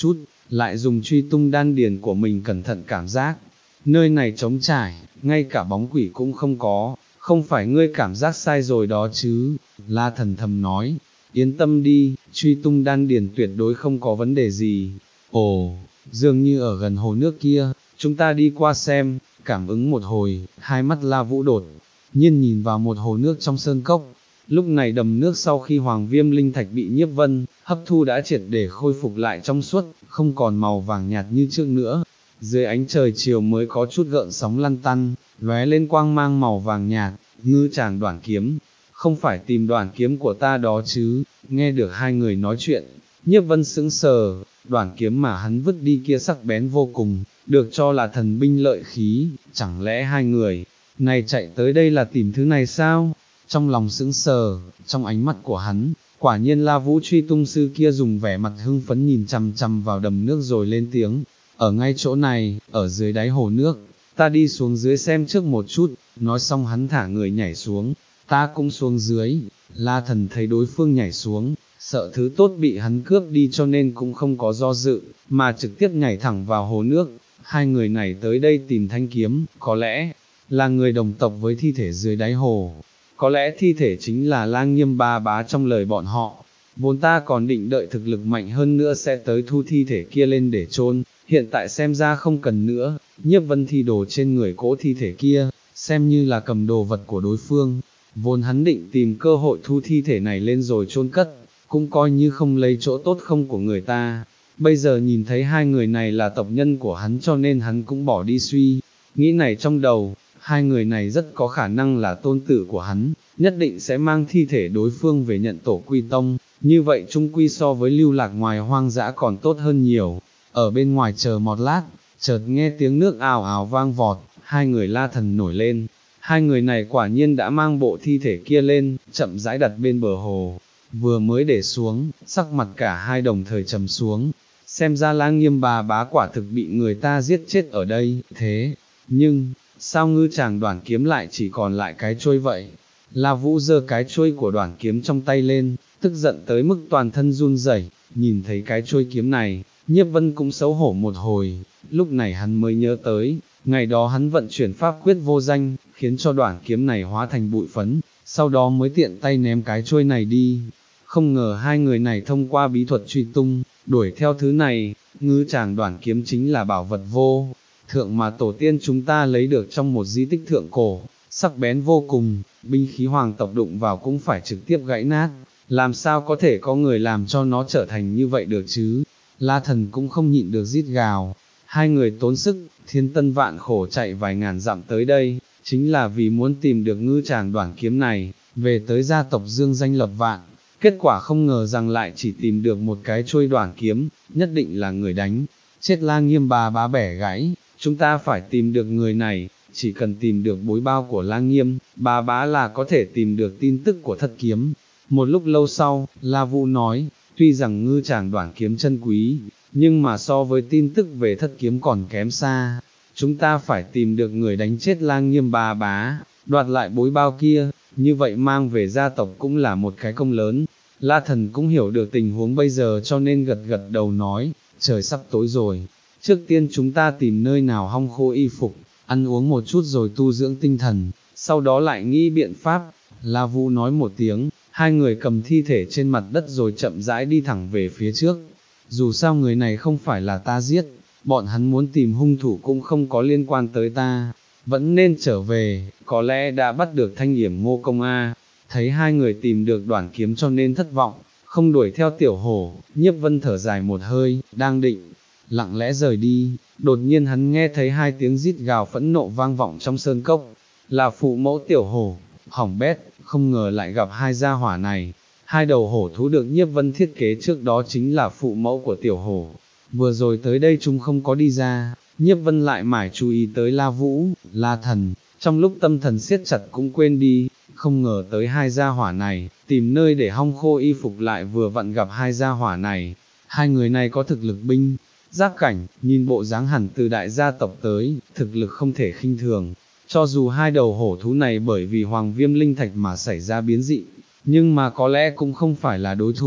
A: lại dùng truy tung đan điền của mình cẩn thận cảm giác. Nơi này trống trải, ngay cả bóng quỷ cũng không có, không phải ngươi cảm giác sai rồi đó chứ, La Thần thầm nói, yên tâm đi, truy tung đan điền tuyệt đối không có vấn đề gì. Ồ, dường như ở gần hồ nước kia, chúng ta đi qua xem, cảm ứng một hồi, hai mắt La Vũ đột nhiên nhìn vào một hồ nước trong sơn cốc. Lúc này đầm nước sau khi hoàng viêm linh thạch bị Nhiếp Vân hấp thu đã triệt để khôi phục lại trong suốt, không còn màu vàng nhạt như trước nữa. Dưới ánh trời chiều mới có chút gợn sóng lăn tăn, lóe lên quang mang màu vàng nhạt, ngư chàng đoản kiếm, không phải tìm đoản kiếm của ta đó chứ. Nghe được hai người nói chuyện, Nhiếp Vân sững sờ, đoản kiếm mà hắn vứt đi kia sắc bén vô cùng, được cho là thần binh lợi khí, chẳng lẽ hai người này chạy tới đây là tìm thứ này sao? Trong lòng sững sờ, trong ánh mắt của hắn, quả nhiên La Vũ truy tung sư kia dùng vẻ mặt hưng phấn nhìn chằm chằm vào đầm nước rồi lên tiếng, ở ngay chỗ này, ở dưới đáy hồ nước, ta đi xuống dưới xem trước một chút. Nói xong hắn thả người nhảy xuống, ta cũng xuống dưới. La Thần thấy đối phương nhảy xuống, sợ thứ tốt bị hắn cướp đi cho nên cũng không có do dự, mà trực tiếp nhảy thẳng vào hồ nước. Hai người này tới đây tìm thanh kiếm, có lẽ là người đồng tộc với thi thể dưới đáy hồ, có lẽ thi thể chính là Lang Nghiêm Ba Bá trong lời bọn họ. Vốn ta còn định đợi thực lực mạnh hơn nữa sẽ tới thu thi thể kia lên để chôn, hiện tại xem ra không cần nữa. Nhiếp Vân thi đồ trên người cỗ thi thể kia, xem như là cầm đồ vật của đối phương. Vốn hắn định tìm cơ hội thu thi thể này lên rồi chôn cất, cũng coi như không lấy chỗ tốt không của người ta. Bây giờ nhìn thấy hai người này là tộc nhân của hắn cho nên hắn cũng bỏ đi suy nghĩ này trong đầu. Hai người này rất có khả năng là tôn tử của hắn, nhất định sẽ mang thi thể đối phương về nhận tổ quy tông, như vậy chung quy so với lưu lạc ngoài hoang dã còn tốt hơn nhiều. Ở bên ngoài chờ một lát, chợt nghe tiếng nước ào ào vang vọt, hai người La Thần nổi lên. Hai người này quả nhiên đã mang bộ thi thể kia lên, chậm rãi đặt bên bờ hồ, vừa mới để xuống, sắc mặt cả hai đồng thời trầm xuống. Xem ra Lang Nghiêm Bà Bá quả thực bị người ta giết chết ở đây, thế nhưng sao ngư chàng đoản kiếm lại chỉ còn lại cái chuôi vậy? La Vũ giơ cái chuôi của đoản kiếm trong tay lên, tức giận tới mức toàn thân run rẩy. Nhìn thấy cái chuôi kiếm này, Nhiếp Vân cũng xấu hổ một hồi, lúc này hắn mới nhớ tới, ngày đó hắn vận chuyển pháp quyết vô danh, khiến cho đoản kiếm này hóa thành bụi phấn, sau đó mới tiện tay ném cái chuôi này đi. Không ngờ hai người này thông qua bí thuật truy tung, đuổi theo thứ này. Ngư chàng đoản kiếm chính là bảo vật vô thượng mà tổ tiên chúng ta lấy được trong một di tích thượng cổ, sắc bén vô cùng, binh khí hoàng tộc đụng vào cũng phải trực tiếp gãy nát, làm sao có thể có người làm cho nó trở thành như vậy được chứ? La Thần cũng không nhịn được rít gào. Hai người tốn sức, thiên tân vạn khổ chạy vài ngàn dặm tới đây, chính là vì muốn tìm được ngư chàng đoản kiếm này, về tới gia tộc dương danh lập vạn. Kết quả không ngờ rằng lại chỉ tìm được một cái chuôi đoản kiếm, nhất định là người đánh chết Lang Nghiêm Bà Bá bẻ gãy. Chúng ta phải tìm được người này, chỉ cần tìm được bối bao của Lang Nghiêm Bà Bá là có thể tìm được tin tức của thất kiếm. Một lúc lâu sau, La Vũ nói, tuy rằng ngư chàng đoản kiếm chân quý, nhưng mà so với tin tức về thất kiếm còn kém xa. Chúng ta phải tìm được người đánh chết Lang Nghiêm Bà Bá, đoạt lại bối bao kia, như vậy mang về gia tộc cũng là một cái công lớn. La Thần cũng hiểu được tình huống bây giờ cho nên gật gật đầu nói, trời sắp tối rồi, trước tiên chúng ta tìm nơi nào hong khô y phục, ăn uống một chút rồi tu dưỡng tinh thần, sau đó lại nghĩ biện pháp. La Vũ nói một tiếng, hai người cầm thi thể trên mặt đất rồi chậm rãi đi thẳng về phía trước. Dù sao người này không phải là ta giết, bọn hắn muốn tìm hung thủ cũng không có liên quan tới ta, vẫn nên trở về, có lẽ đã bắt được Thanh Yểm Ngô Công A. Thấy hai người tìm được đoản kiếm cho nên thất vọng, không đuổi theo tiểu hổ. Nhiếp Vân thở dài một hơi, đang định lặng lẽ rời đi, đột nhiên hắn nghe thấy hai tiếng rít gào phẫn nộ vang vọng trong sơn cốc, là phụ mẫu tiểu hổ. Hỏng bét, không ngờ lại gặp hai gia hỏa này. Hai đầu hổ thú được Nhiếp Vân thiết kế trước đó chính là phụ mẫu của tiểu hổ, vừa rồi tới đây chúng không có đi ra. Nhiếp Vân lại mải chú ý tới La Vũ, La Thần, trong lúc tâm thần siết chặt cũng quên đi, không ngờ tới hai gia hỏa này, tìm nơi để hong khô y phục lại vừa vặn gặp hai gia hỏa này. Hai người này có thực lực binh giáp cảnh, nhìn bộ dáng hẳn từ đại gia tộc tới, thực lực không thể khinh thường. Cho dù hai đầu hổ thú này bởi vì hoàng viêm linh thạch mà xảy ra biến dị, nhưng mà có lẽ cũng không phải là đối thủ.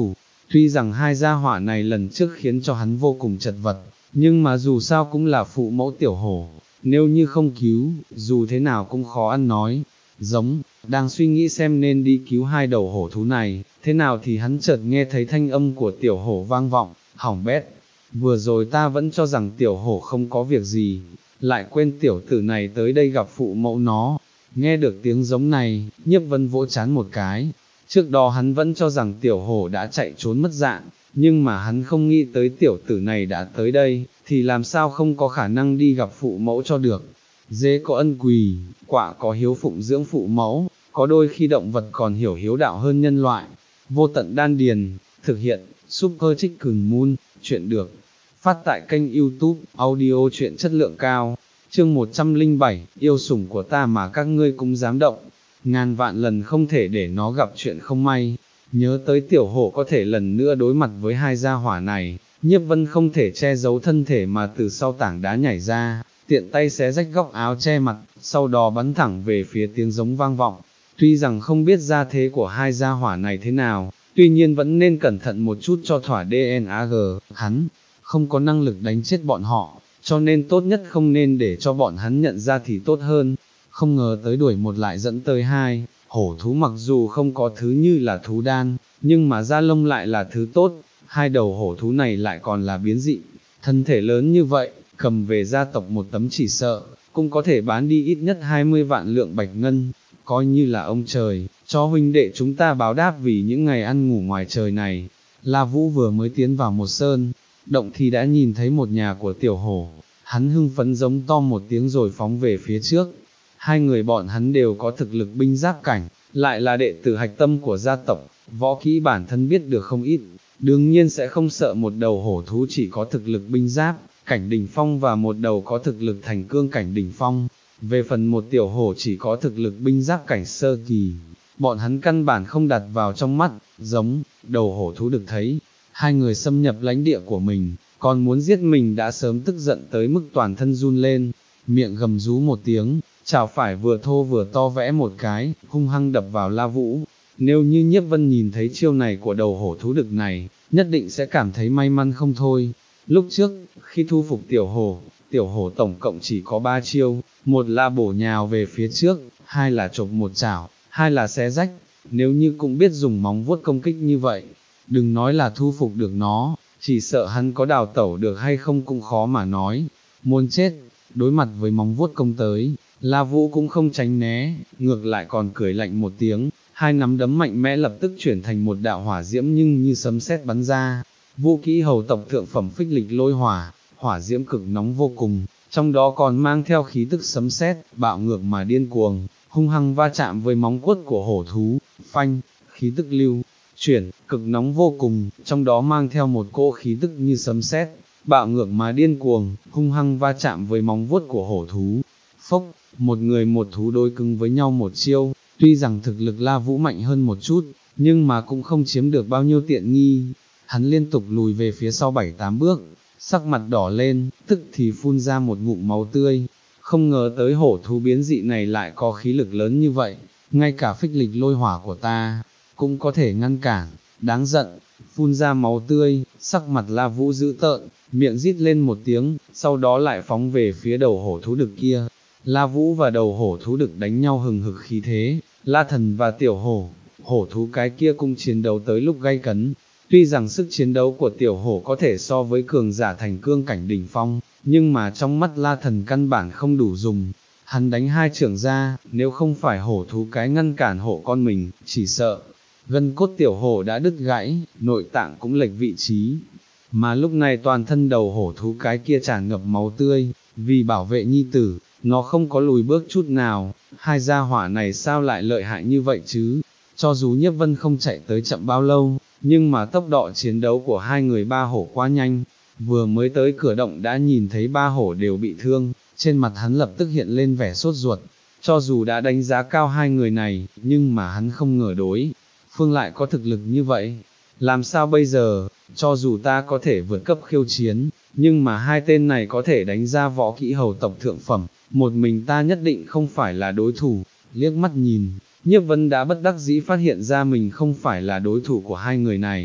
A: Tuy rằng hai gia hỏa này lần trước khiến cho hắn vô cùng chật vật, nhưng mà dù sao cũng là phụ mẫu tiểu hổ, nếu như không cứu, dù thế nào cũng khó ăn nói. Giống, đang suy nghĩ xem nên đi cứu hai đầu hổ thú này, thế nào thì hắn chợt nghe thấy thanh âm của tiểu hổ vang vọng, hỏng bét. Vừa rồi ta vẫn cho rằng tiểu hổ không có việc gì, lại quên tiểu tử này tới đây gặp phụ mẫu nó. Nghe được tiếng giống này, Nhiếp Vân vỗ chán một cái. Trước đó hắn vẫn cho rằng tiểu hổ đã chạy trốn mất dạng, nhưng mà hắn không nghĩ tới tiểu tử này đã tới đây, thì làm sao không có khả năng đi gặp phụ mẫu cho được. Dế có ân quỳ, quả có hiếu phụng dưỡng phụ mẫu, có đôi khi động vật còn hiểu hiếu đạo hơn nhân loại. Vô tận đan điền, thực hiện, Super Chicken Moon, chuyện được. Phát tại kênh YouTube, audio truyện chất lượng cao. Chương một trăm lẻ bảy, yêu sủng của ta mà các ngươi cũng dám động. Ngàn vạn lần không thể để nó gặp chuyện không may. Nhớ tới tiểu hổ có thể lần nữa đối mặt với hai gia hỏa này, Nhiếp Vân không thể che giấu thân thể mà từ sau tảng đá nhảy ra, tiện tay xé rách góc áo che mặt, sau đó bắn thẳng về phía tiếng giống vang vọng. Tuy rằng không biết gia thế của hai gia hỏa này thế nào, tuy nhiên vẫn nên cẩn thận một chút cho thỏa đê en a giê, hắn không có năng lực đánh chết bọn họ, cho nên tốt nhất không nên để cho bọn hắn nhận ra thì tốt hơn. Không ngờ tới đuổi một lại dẫn tới hai, hổ thú mặc dù không có thứ như là thú đan, nhưng mà da lông lại là thứ tốt, hai đầu hổ thú này lại còn là biến dị, thân thể lớn như vậy, cầm về gia tộc một tấm chỉ sợ, cũng có thể bán đi ít nhất hai mươi vạn lượng bạch ngân, coi như là ông trời, cho huynh đệ chúng ta báo đáp vì những ngày ăn ngủ ngoài trời này. La Vũ vừa mới tiến vào một sơn động thì đã nhìn thấy một nhà của tiểu hổ, hắn hưng phấn giống to một tiếng rồi phóng về phía trước. Hai người bọn hắn đều có thực lực binh giáp cảnh, lại là đệ tử hạch tâm của gia tộc, võ kỹ bản thân biết được không ít, đương nhiên sẽ không sợ một đầu hổ thú chỉ có thực lực binh giáp cảnh đỉnh phong và một đầu có thực lực thành cương cảnh đỉnh phong. Về phần một tiểu hổ chỉ có thực lực binh giáp cảnh sơ kỳ, bọn hắn căn bản không đặt vào trong mắt. Giống, đầu hổ thú được thấy hai người xâm nhập lãnh địa của mình, còn muốn giết mình đã sớm tức giận tới mức toàn thân run lên, miệng gầm rú một tiếng, chảo phải vừa thô vừa to vẽ một cái, hung hăng đập vào La Vũ. Nếu như Nhiếp Vân nhìn thấy chiêu này của đầu hổ thú đực này, nhất định sẽ cảm thấy may mắn không thôi. Lúc trước, khi thu phục tiểu hổ, tiểu hổ tổng cộng chỉ có ba chiêu, một là bổ nhào về phía trước, hai là chộp một chảo, hai là xé rách. Nếu như cũng biết dùng móng vuốt công kích như vậy, đừng nói là thu phục được nó, chỉ sợ hắn có đào tẩu được hay không cũng khó mà nói. Muốn chết, đối mặt với móng vuốt công tới, La Vũ cũng không tránh né, ngược lại còn cười lạnh một tiếng, hai nắm đấm mạnh mẽ lập tức chuyển thành một đạo hỏa diễm nhưng như sấm sét bắn ra. Vũ kỹ hầu tộc thượng phẩm phích lịch lôi hỏa, hỏa diễm cực nóng vô cùng, trong đó còn mang theo khí tức sấm sét, bạo ngược mà điên cuồng, hung hăng va chạm với móng vuốt của hổ thú, phanh, khí tức lưu chuyển, cực nóng vô cùng, trong đó mang theo một cỗ khí tức như sấm sét, bạo ngược mà điên cuồng, hung hăng va chạm với móng vuốt của hổ thú. Phốc, một người một thú đối cứng với nhau một chiêu, tuy rằng thực lực La Vũ mạnh hơn một chút, nhưng mà cũng không chiếm được bao nhiêu tiện nghi. Hắn liên tục lùi về phía sau bảy tám bước, sắc mặt đỏ lên, tức thì phun ra một ngụm máu tươi. Không ngờ tới hổ thú biến dị này lại có khí lực lớn như vậy, ngay cả phích lịch lôi hỏa của ta cũng có thể ngăn cản, đáng giận. Phun ra máu tươi, sắc mặt La Vũ dữ tợn, miệng rít lên một tiếng, sau đó lại phóng về phía đầu hổ thú đực kia. La Vũ và đầu hổ thú đực đánh nhau hừng hực khí thế, La Thần và tiểu hổ, hổ thú cái kia cũng chiến đấu tới lúc gay cấn. Tuy rằng sức chiến đấu của tiểu hổ có thể so với cường giả thành cương cảnh đỉnh phong, nhưng mà trong mắt La Thần căn bản không đủ dùng. Hắn đánh hai chưởng ra, nếu không phải hổ thú cái ngăn cản hộ con mình, chỉ sợ gân cốt tiểu hổ đã đứt gãy, nội tạng cũng lệch vị trí. Mà lúc này toàn thân đầu hổ thú cái kia tràn ngập máu tươi, vì bảo vệ nhi tử, nó không có lùi bước chút nào. Hai gia hỏa này sao lại lợi hại như vậy chứ? Cho dù Nhiếp Vân không chạy tới chậm bao lâu, nhưng mà tốc độ chiến đấu của hai người ba hổ quá nhanh, vừa mới tới cửa động đã nhìn thấy ba hổ đều bị thương, trên mặt hắn lập tức hiện lên vẻ sốt ruột. Cho dù đã đánh giá cao hai người này, nhưng mà hắn không ngờ đối phương lại có thực lực như vậy. Làm sao bây giờ, cho dù ta có thể vượt cấp khiêu chiến, nhưng mà hai tên này có thể đánh ra võ kỹ hầu tộc thượng phẩm, một mình ta nhất định không phải là đối thủ. Liếc mắt nhìn, Nhiếp Vân đã bất đắc dĩ phát hiện ra mình không phải là đối thủ của hai người này.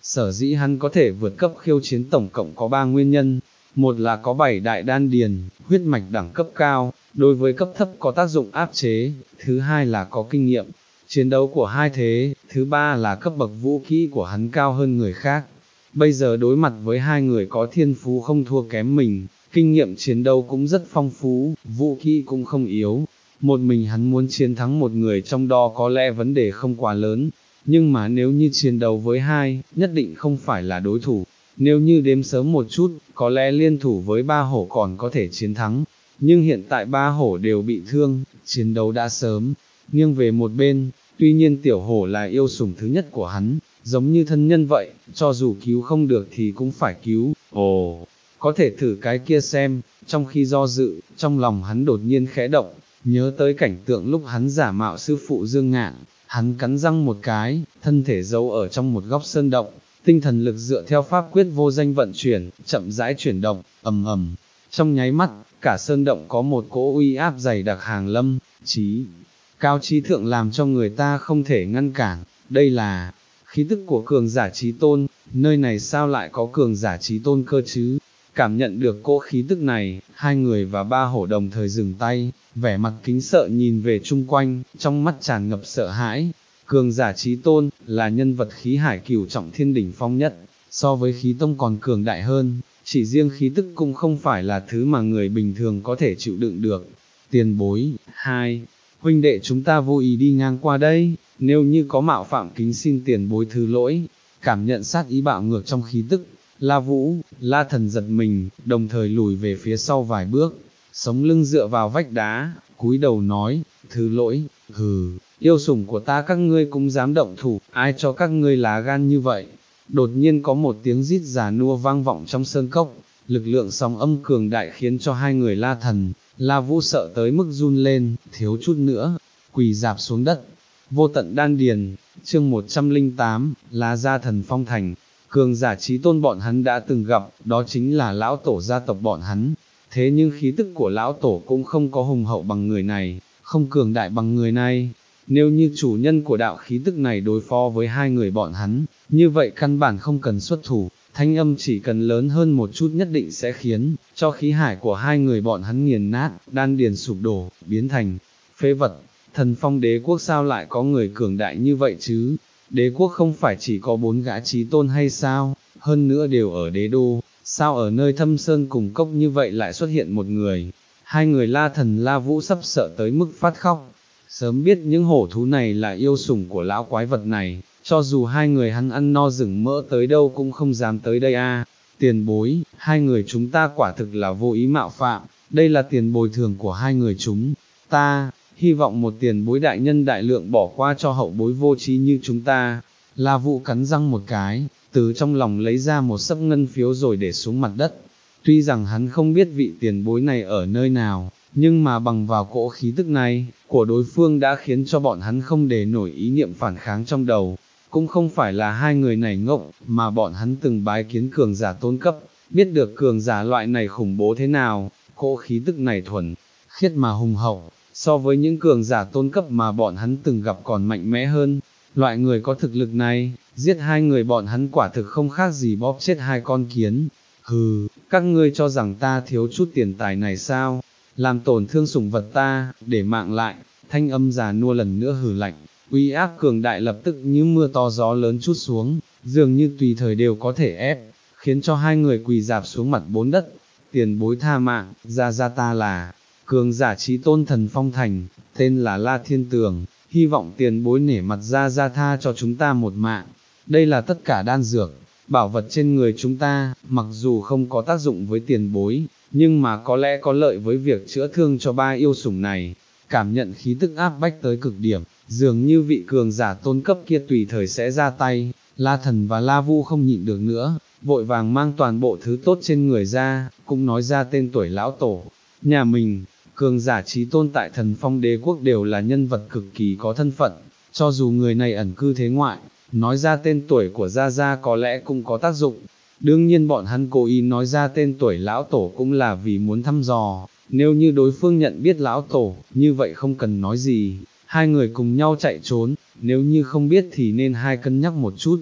A: Sở dĩ hắn có thể vượt cấp khiêu chiến tổng cộng có ba nguyên nhân, một là có bảy đại đan điền, huyết mạch đẳng cấp cao, đối với cấp thấp có tác dụng áp chế, thứ hai là có kinh nghiệm chiến đấu của hai thế, thứ ba là cấp bậc vũ khí của hắn cao hơn người khác. Bây giờ đối mặt với hai người có thiên phú không thua kém mình, kinh nghiệm chiến đấu cũng rất phong phú, vũ khí cũng không yếu. Một mình hắn muốn chiến thắng một người trong đó có lẽ vấn đề không quá lớn, nhưng mà nếu như chiến đấu với hai, nhất định không phải là đối thủ. Nếu như đếm sớm một chút, có lẽ liên thủ với ba hổ còn có thể chiến thắng, nhưng hiện tại ba hổ đều bị thương, chiến đấu đã sớm nghiêng về một bên. Tuy nhiên tiểu hổ là yêu sủng thứ nhất của hắn, giống như thân nhân vậy, cho dù cứu không được thì cũng phải cứu. Ồ, có thể thử cái kia xem. Trong khi do dự, trong lòng hắn đột nhiên khẽ động, nhớ tới cảnh tượng lúc hắn giả mạo sư phụ Dương Ngạn, hắn cắn răng một cái, thân thể giấu ở trong một góc sơn động, tinh thần lực dựa theo pháp quyết vô danh vận chuyển, chậm rãi chuyển động, ầm ầm. Trong nháy mắt, cả sơn động có một cỗ uy áp dày đặc hàng lâm, chí cao trí thượng làm cho người ta không thể ngăn cản. Đây là khí tức của cường giả chí tôn, nơi này sao lại có cường giả chí tôn cơ chứ? Cảm nhận được cỗ khí tức này, hai người và ba hổ đồng thời dừng tay, vẻ mặt kính sợ nhìn về chung quanh, trong mắt tràn ngập sợ hãi. Cường giả chí tôn, là nhân vật khí hải cửu trọng thiên đỉnh phong nhất, so với khí tông còn cường đại hơn, chỉ riêng khí tức cũng không phải là thứ mà người bình thường có thể chịu đựng được. Tiền bối, hai, huynh đệ chúng ta vô ý đi ngang qua đây, nếu như có mạo phạm kính xin tiền bối thứ lỗi. Cảm nhận sát ý bạo ngược trong khí tức, La Vũ, La Thần giật mình, đồng thời lùi về phía sau vài bước, sống lưng dựa vào vách đá, cúi đầu nói, thứ lỗi, hừ, yêu sủng của ta các ngươi cũng dám động thủ, ai cho các ngươi lá gan như vậy. Đột nhiên có một tiếng rít già nua vang vọng trong sơn cốc, lực lượng sóng âm cường đại khiến cho hai người La Thần, La Vũ sợ tới mức run lên, thiếu chút nữa, quỳ dạp xuống đất. Vô tận đan điền, chương một trăm lẻ tám, là gia thần phong thành. Cường giả chí tôn bọn hắn đã từng gặp, đó chính là lão tổ gia tộc bọn hắn. Thế nhưng khí tức của lão tổ cũng không có hùng hậu bằng người này, không cường đại bằng người này. Nếu như chủ nhân của đạo khí tức này đối phó với hai người bọn hắn, như vậy căn bản không cần xuất thủ, thanh âm chỉ cần lớn hơn một chút nhất định sẽ khiến cho khí hải của hai người bọn hắn nghiền nát, đan điền sụp đổ, biến thành phế vật. Thần phong đế quốc sao lại có người cường đại như vậy chứ? Đế quốc không phải chỉ có bốn gã chí tôn hay sao? Hơn nữa đều ở đế đô, sao ở nơi thâm sơn cùng cốc như vậy lại xuất hiện một người? Hai người La Thần La Vũ sắp sợ tới mức phát khóc. Sớm biết những hổ thú này là yêu sủng của lão quái vật này, cho dù hai người hắn ăn no rừng mỡ tới đâu cũng không dám tới đây a. À. Tiền bối, hai người chúng ta quả thực là vô ý mạo phạm, đây là tiền bồi thường của hai người chúng ta, hy vọng một tiền bối đại nhân đại lượng bỏ qua cho hậu bối vô trí như chúng ta. La Vũ cắn răng một cái, từ trong lòng lấy ra một sấp ngân phiếu rồi để xuống mặt đất. Tuy rằng hắn không biết vị tiền bối này ở nơi nào, nhưng mà bằng vào cỗ khí tức này, của đối phương đã khiến cho bọn hắn không để nổi ý niệm phản kháng trong đầu. Cũng không phải là hai người này ngốc, mà bọn hắn từng bái kiến cường giả tôn cấp, biết được cường giả loại này khủng bố thế nào, cỗ khí tức này thuần, khiết mà hùng hậu, so với những cường giả tôn cấp mà bọn hắn từng gặp còn mạnh mẽ hơn. Loại người có thực lực này, giết hai người bọn hắn quả thực không khác gì bóp chết hai con kiến. Hừ, các ngươi cho rằng ta thiếu chút tiền tài này sao? Làm tổn thương sủng vật ta, để mạng lại. Thanh âm già nua lần nữa hừ lạnh, uy áp cường đại lập tức như mưa to gió lớn trút xuống, dường như tùy thời đều có thể ép, khiến cho hai người quỳ dạp xuống mặt bốn đất. Tiền bối tha mạng, ra ra ta là cường giả chí tôn thần phong thành, tên là La Thiên Tường, hy vọng tiền bối nể mặt ra ra tha cho chúng ta một mạng. Đây là tất cả đan dược, bảo vật trên người chúng ta, mặc dù không có tác dụng với tiền bối, nhưng mà có lẽ có lợi với việc chữa thương cho ba yêu sủng này. Cảm nhận khí tức áp bách tới cực điểm, dường như vị cường giả tôn cấp kia tùy thời sẽ ra tay. La Thần và La Vũ không nhịn được nữa, vội vàng mang toàn bộ thứ tốt trên người ra, cũng nói ra tên tuổi lão tổ nhà mình. Cường giả chí tôn tại thần phong đế quốc đều là nhân vật cực kỳ có thân phận, cho dù người này ẩn cư thế ngoại, nói ra tên tuổi của Gia Gia có lẽ cũng có tác dụng. Đương nhiên bọn hắn cố ý nói ra tên tuổi lão tổ cũng là vì muốn thăm dò, nếu như đối phương nhận biết lão tổ, như vậy không cần nói gì, hai người cùng nhau chạy trốn, nếu như không biết thì nên hai cân nhắc một chút.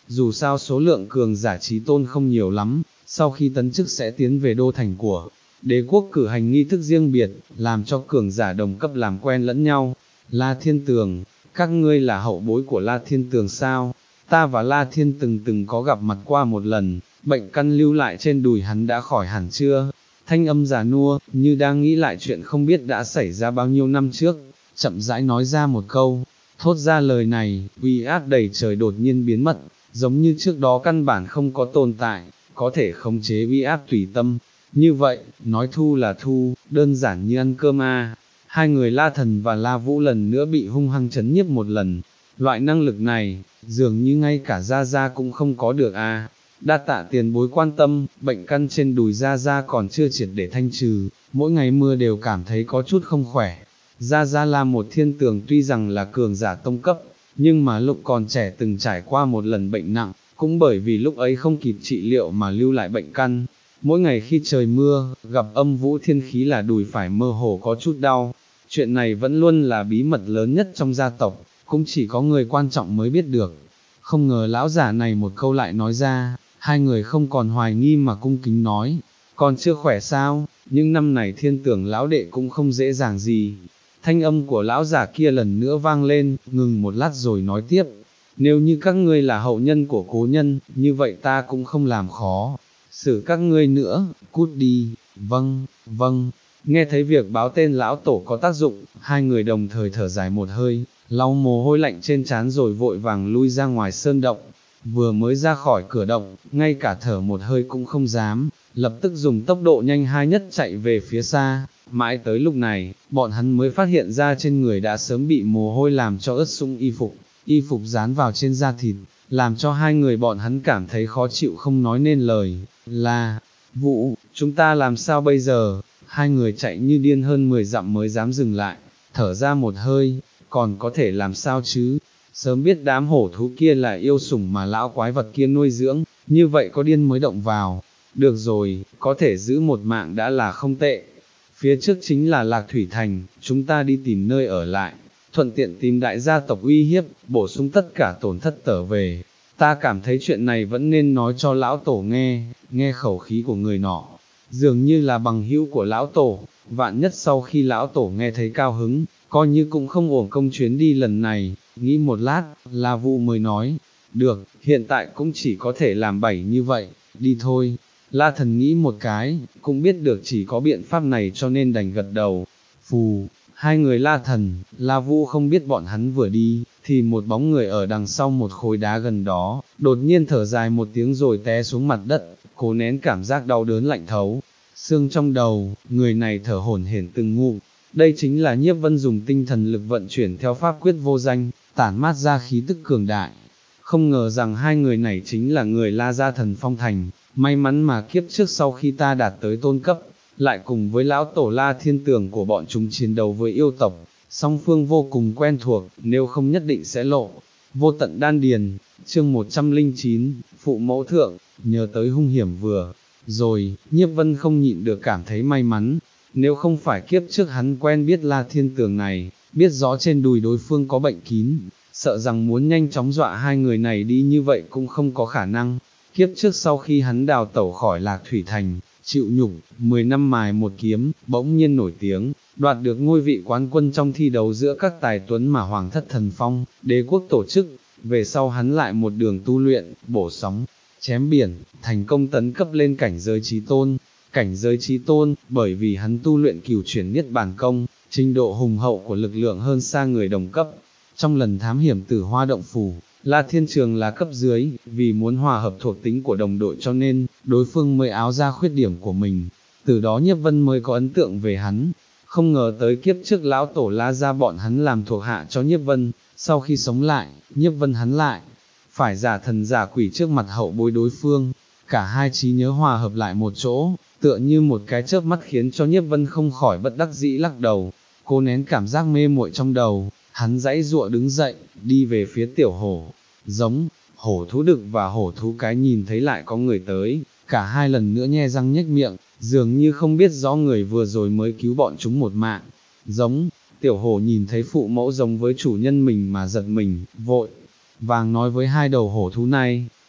A: dù sao số lượng cường giả chí tôn không nhiều lắm, sau khi tấn chức sẽ tiến về đô thành của đế quốc cử hành nghi thức riêng biệt, làm cho cường giả đồng cấp làm quen lẫn nhau. La Thiên Tường, các ngươi là hậu bối của La Thiên Tường sao? Ta và La Thiên từng từng có gặp mặt qua một lần, bệnh căn lưu lại trên đùi hắn đã khỏi hẳn chưa? Thanh âm già nua, như đang nghĩ lại chuyện không biết đã xảy ra bao nhiêu năm trước, chậm rãi nói ra một câu, thốt ra lời này, uy áp đầy trời đột nhiên biến mất, giống như trước đó căn bản không có tồn tại, có thể khống chế uy áp tùy tâm. Như vậy, nói thu là thu, đơn giản như ăn cơm a. Hai người La Thần và La Vũ lần nữa bị hung hăng chấn nhiếp một lần. Loại năng lực này, dường như ngay cả Gia Gia cũng không có được a. Đa tạ tiền bối quan tâm, bệnh căn trên đùi Gia Gia còn chưa triệt để thanh trừ, mỗi ngày mưa đều cảm thấy có chút không khỏe. Gia Gia là một thiên tường tuy rằng là cường giả tông cấp, nhưng mà lúc còn trẻ từng trải qua một lần bệnh nặng, cũng bởi vì lúc ấy không kịp trị liệu mà lưu lại bệnh căn. Mỗi ngày khi trời mưa, gặp âm vũ thiên khí là đùi phải mơ hồ có chút đau. Chuyện này vẫn luôn là bí mật lớn nhất trong gia tộc, cũng chỉ có người quan trọng mới biết được. Không ngờ lão giả này một câu lại nói ra, hai người không còn hoài nghi mà cung kính nói, còn chưa khỏe sao, nhưng năm này thiên tưởng lão đệ cũng không dễ dàng gì. Thanh âm của lão giả kia lần nữa vang lên, ngừng một lát rồi nói tiếp, nếu như các ngươi là hậu nhân của cố nhân, như vậy ta cũng không làm khó xử các ngươi nữa, cút đi. Vâng, vâng. Nghe thấy việc báo tên lão tổ có tác dụng, hai người đồng thời thở dài một hơi, lau mồ hôi lạnh trên trán rồi vội vàng lui ra ngoài sơn động. Vừa mới ra khỏi cửa động, ngay cả thở một hơi cũng không dám, lập tức dùng tốc độ nhanh hai nhất chạy về phía xa. Mãi tới lúc này, bọn hắn mới phát hiện ra trên người đã sớm bị mồ hôi làm cho ướt sũng y phục, y phục dán vào trên da thịt, làm cho hai người bọn hắn cảm thấy khó chịu không nói nên lời. Là, Vũ, chúng ta làm sao bây giờ? Hai người chạy như điên hơn mười dặm mới dám dừng lại, thở ra một hơi, còn có thể làm sao chứ? Sớm biết đám hổ thú kia là yêu sủng mà lão quái vật kia nuôi dưỡng, như vậy có điên mới động vào. Được rồi, có thể giữ một mạng đã là không tệ. Phía trước chính là Lạc Thủy Thành, chúng ta đi tìm nơi ở lại, thuận tiện tìm đại gia tộc uy hiếp, bổ sung tất cả tổn thất trở về. Ta cảm thấy chuyện này vẫn nên nói cho lão tổ nghe, nghe khẩu khí của người nọ, dường như là bằng hữu của lão tổ, vạn nhất sau khi lão tổ nghe thấy cao hứng, coi như cũng không uổng công chuyến đi lần này. Nghĩ một lát, La Vũ mới nói, được, hiện tại cũng chỉ có thể làm bảy như vậy, đi thôi. La Thần nghĩ một cái, cũng biết được chỉ có biện pháp này cho nên đành gật đầu. Phù, hai người La Thần, La Vũ không biết bọn hắn vừa đi, thì một bóng người ở đằng sau một khối đá gần đó, đột nhiên thở dài một tiếng rồi té xuống mặt đất, cố nén cảm giác đau đớn lạnh thấu. Xương trong đầu, người này thở hổn hển từng ngụm. Đây chính là Nhiếp Vân dùng tinh thần lực vận chuyển theo pháp quyết vô danh, tản mát ra khí tức cường đại. Không ngờ rằng hai người này chính là người La Gia Thần Phong Thành, may mắn mà kiếp trước sau khi ta đạt tới tôn cấp, lại cùng với lão tổ La Thiên Tường của bọn chúng chiến đấu với yêu tộc, song phương vô cùng quen thuộc, nếu không nhất định sẽ lộ. Vô tận đan điền, chương một trăm linh chín, phụ mẫu thượng, nhớ tới hung hiểm vừa rồi, Nhiếp Vân không nhịn được cảm thấy may mắn. Nếu không phải kiếp trước hắn quen biết La Thiên Tường này, biết rõ trên đùi đối phương có bệnh kín, sợ rằng muốn nhanh chóng dọa hai người này đi như vậy cũng không có khả năng. Kiếp trước sau khi hắn đào tẩu khỏi Lạc Thủy Thành, chịu nhục, mười năm mài một kiếm, bỗng nhiên nổi tiếng, đoạt được ngôi vị quán quân trong thi đấu giữa các tài tuấn mà Hoàng thất Thần Phong, đế quốc tổ chức. Về sau hắn lại một đường tu luyện, bổ sóng, chém biển, thành công tấn cấp lên cảnh giới chí tôn. Cảnh giới chí tôn, bởi vì hắn tu luyện cửu chuyển niết bàn công, trình độ hùng hậu của lực lượng hơn xa người đồng cấp. Trong lần thám hiểm Tử Hoa động phủ, La Thiên Trường là cấp dưới, vì muốn hòa hợp thuộc tính của đồng đội cho nên, đối phương mới áo ra khuyết điểm của mình, từ đó Nhiếp Vân mới có ấn tượng về hắn. Không ngờ tới kiếp trước lão tổ La Gia bọn hắn làm thuộc hạ cho Nhiếp Vân, sau khi sống lại, Nhiếp Vân hắn lại phải giả thần giả quỷ trước mặt hậu bối đối phương, cả hai trí nhớ hòa hợp lại một chỗ, tựa như một cái chớp mắt khiến cho Nhiếp Vân không khỏi bất đắc dĩ lắc đầu, cố nén cảm giác mê muội trong đầu, hắn dãy dụa đứng dậy, đi về phía tiểu hổ, giống, hổ thú đực và hổ thú cái nhìn thấy lại có người tới, cả hai lần nữa nhe răng nhếch miệng, dường như không biết rõ người vừa rồi mới cứu bọn chúng một mạng, giống, tiểu hổ nhìn thấy phụ mẫu giống với chủ nhân mình mà giật mình, vội vàng nói với hai đầu hổ thú này,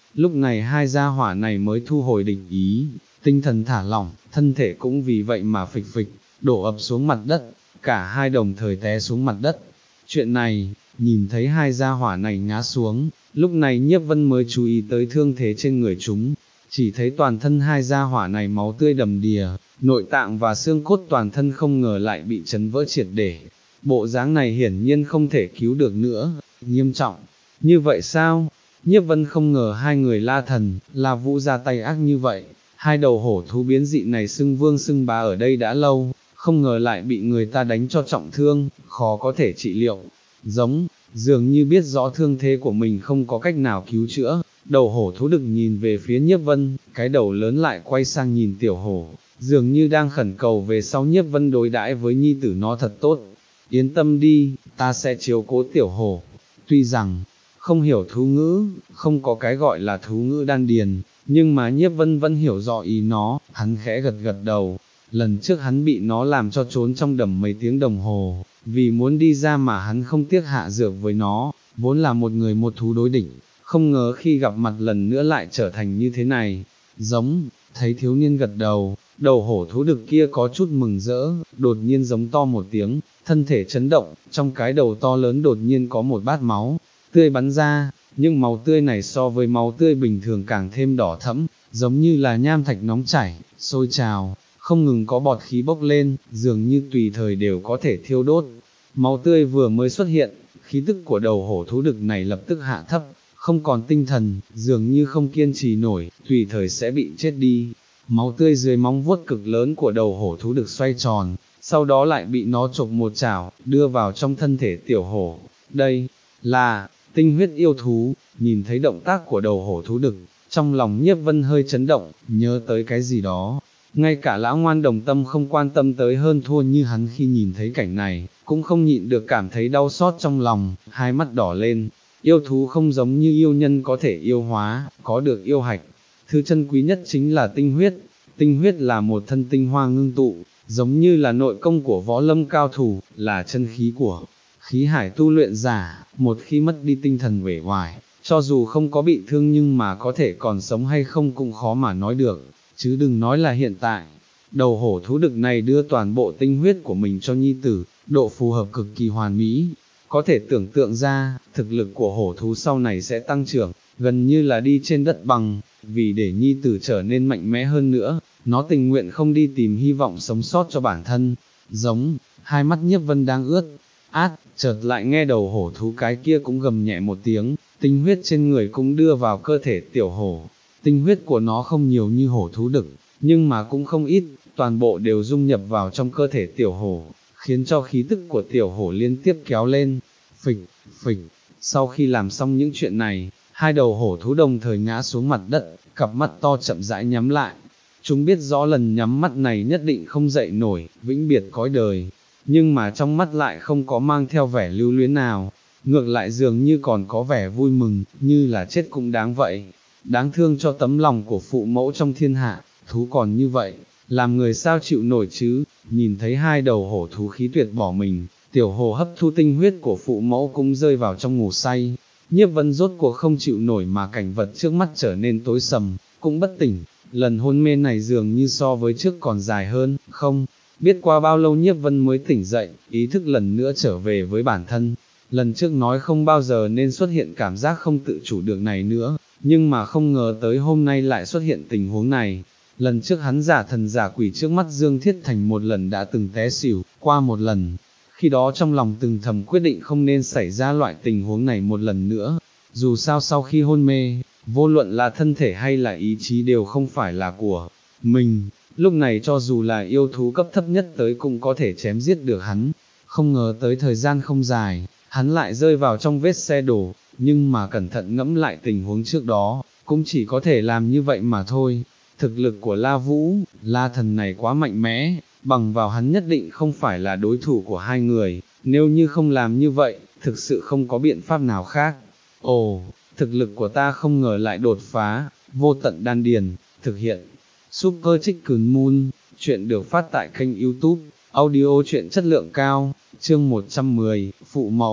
A: lúc này hai gia hỏa này mới thu hồi định ý, tinh thần thả lỏng, thân thể cũng vì vậy mà phịch phịch, đổ ập xuống mặt đất, cả hai đồng thời té xuống mặt đất. Chuyện này, nhìn thấy hai gia hỏa này ngã xuống, lúc này Nhiếp Vân mới chú ý tới thương thế trên người chúng, chỉ thấy toàn thân hai gia hỏa này máu tươi đầm đìa, nội tạng và xương cốt toàn thân không ngờ lại bị chấn vỡ triệt để. Bộ dáng này hiển nhiên không thể cứu được nữa, nghiêm trọng. Như vậy sao? Nhiếp Vân không ngờ hai người La Thần, La Vũ ra tay ác như vậy, hai đầu hổ thú biến dị này xưng vương xưng bá ở đây đã lâu, không ngờ lại bị người ta đánh cho trọng thương, khó có thể trị liệu. Giống, dường như biết rõ thương thế của mình không có cách nào cứu chữa, đầu hổ thú đực nhìn về phía Nhiếp Vân, cái đầu lớn lại quay sang nhìn tiểu hổ, dường như đang khẩn cầu về sau Nhiếp Vân đối đãi với nhi tử nó thật tốt. Yên tâm đi, ta sẽ chiếu cố tiểu hổ. Tuy rằng, không hiểu thú ngữ, không có cái gọi là thú ngữ đan điền, nhưng mà Nhiếp Vân vẫn hiểu rõ ý nó, hắn khẽ gật gật đầu. Lần trước hắn bị nó làm cho trốn trong đầm mấy tiếng đồng hồ, vì muốn đi ra mà hắn không tiếc hạ dược với nó, vốn là một người một thú đối đỉnh, không ngờ khi gặp mặt lần nữa lại trở thành như thế này. Giống, thấy thiếu niên gật đầu, đầu hổ thú đực kia có chút mừng rỡ, đột nhiên giống to một tiếng, thân thể chấn động, trong cái đầu to lớn đột nhiên có một bát máu tươi bắn ra, nhưng máu tươi này so với máu tươi bình thường càng thêm đỏ thẫm, giống như là nham thạch nóng chảy, sôi trào, không ngừng có bọt khí bốc lên, dường như tùy thời đều có thể thiêu đốt. Máu tươi vừa mới xuất hiện, khí tức của đầu hổ thú đực này lập tức hạ thấp, không còn tinh thần, dường như không kiên trì nổi, tùy thời sẽ bị chết đi. Máu tươi dưới móng vuốt cực lớn của đầu hổ thú đực xoay tròn, sau đó lại bị nó chộp một chảo, đưa vào trong thân thể tiểu hổ. Đây là tinh huyết yêu thú. Nhìn thấy động tác của đầu hổ thú đực, trong lòng Nhiếp Vân hơi chấn động, nhớ tới cái gì đó. Ngay cả lão ngoan đồng tâm không quan tâm tới hơn thua như hắn khi nhìn thấy cảnh này, cũng không nhịn được cảm thấy đau xót trong lòng, hai mắt đỏ lên. Yêu thú không giống như yêu nhân có thể yêu hóa, có được yêu hạch. Thứ chân quý nhất chính là tinh huyết. Tinh huyết là một thân tinh hoa ngưng tụ, giống như là nội công của võ lâm cao thủ, là chân khí của khí hải tu luyện giả. Một khi mất đi tinh thần uể oải, cho dù không có bị thương nhưng mà có thể còn sống hay không cũng khó mà nói được, chứ đừng nói là hiện tại. Đầu hổ thú đực này đưa toàn bộ tinh huyết của mình cho nhi tử, độ phù hợp cực kỳ hoàn mỹ. Có thể tưởng tượng ra, thực lực của hổ thú sau này sẽ tăng trưởng, gần như là đi trên đất bằng. Vì để nhi tử trở nên mạnh mẽ hơn nữa, nó tình nguyện không đi tìm hy vọng sống sót cho bản thân. Giống, hai mắt Nhiếp Vân đang ướt át, chợt lại nghe đầu hổ thú cái kia cũng gầm nhẹ một tiếng, tinh huyết trên người cũng đưa vào cơ thể tiểu hổ. Tinh huyết của nó không nhiều như hổ thú đực, nhưng mà cũng không ít, toàn bộ đều dung nhập vào trong cơ thể tiểu hổ, khiến cho khí tức của tiểu hổ liên tiếp kéo lên. Phịch, phịch, sau khi làm xong những chuyện này, hai đầu hổ thú đồng thời ngã xuống mặt đất, cặp mắt to chậm rãi nhắm lại. Chúng biết rõ lần nhắm mắt này nhất định không dậy nổi, vĩnh biệt cõi đời, nhưng mà trong mắt lại không có mang theo vẻ lưu luyến nào, ngược lại dường như còn có vẻ vui mừng, như là chết cũng đáng vậy. Đáng thương cho tấm lòng của phụ mẫu trong thiên hạ, thú còn như vậy, làm người sao chịu nổi chứ. Nhìn thấy hai đầu hổ thú khí tuyệt bỏ mình, tiểu hổ hấp thu tinh huyết của phụ mẫu cũng rơi vào trong ngủ say. Nhiếp Vân rốt cuộc không chịu nổi mà cảnh vật trước mắt trở nên tối sầm, cũng bất tỉnh. Lần hôn mê này dường như so với trước còn dài hơn, không biết qua bao lâu Nhiếp Vân mới tỉnh dậy, ý thức lần nữa trở về với bản thân. Lần trước nói không bao giờ nên xuất hiện cảm giác không tự chủ được này nữa, nhưng mà không ngờ tới hôm nay lại xuất hiện tình huống này. Lần trước hắn giả thần giả quỷ trước mắt Dương Thiết Thành một lần đã từng té xỉu, qua một lần. Khi đó trong lòng từng thầm quyết định không nên xảy ra loại tình huống này một lần nữa. Dù sao sau khi hôn mê, vô luận là thân thể hay là ý chí đều không phải là của mình. Lúc này cho dù là yêu thú cấp thấp nhất tới cũng có thể chém giết được hắn. Không ngờ tới thời gian không dài, hắn lại rơi vào trong vết xe đổ, nhưng mà cẩn thận ngẫm lại tình huống trước đó, cũng chỉ có thể làm như vậy mà thôi. Thực lực của La Vũ, La Thần này quá mạnh mẽ, bằng vào hắn nhất định không phải là đối thủ của hai người, nếu như không làm như vậy, thực sự không có biện pháp nào khác. Ồ, thực lực của ta không ngờ lại đột phá, vô tận đan điền, thực hiện. Super Chicken Moon, chuyện được phát tại kênh YouTube, audio chuyện chất lượng cao, chương một trăm mười, phụ mẫu.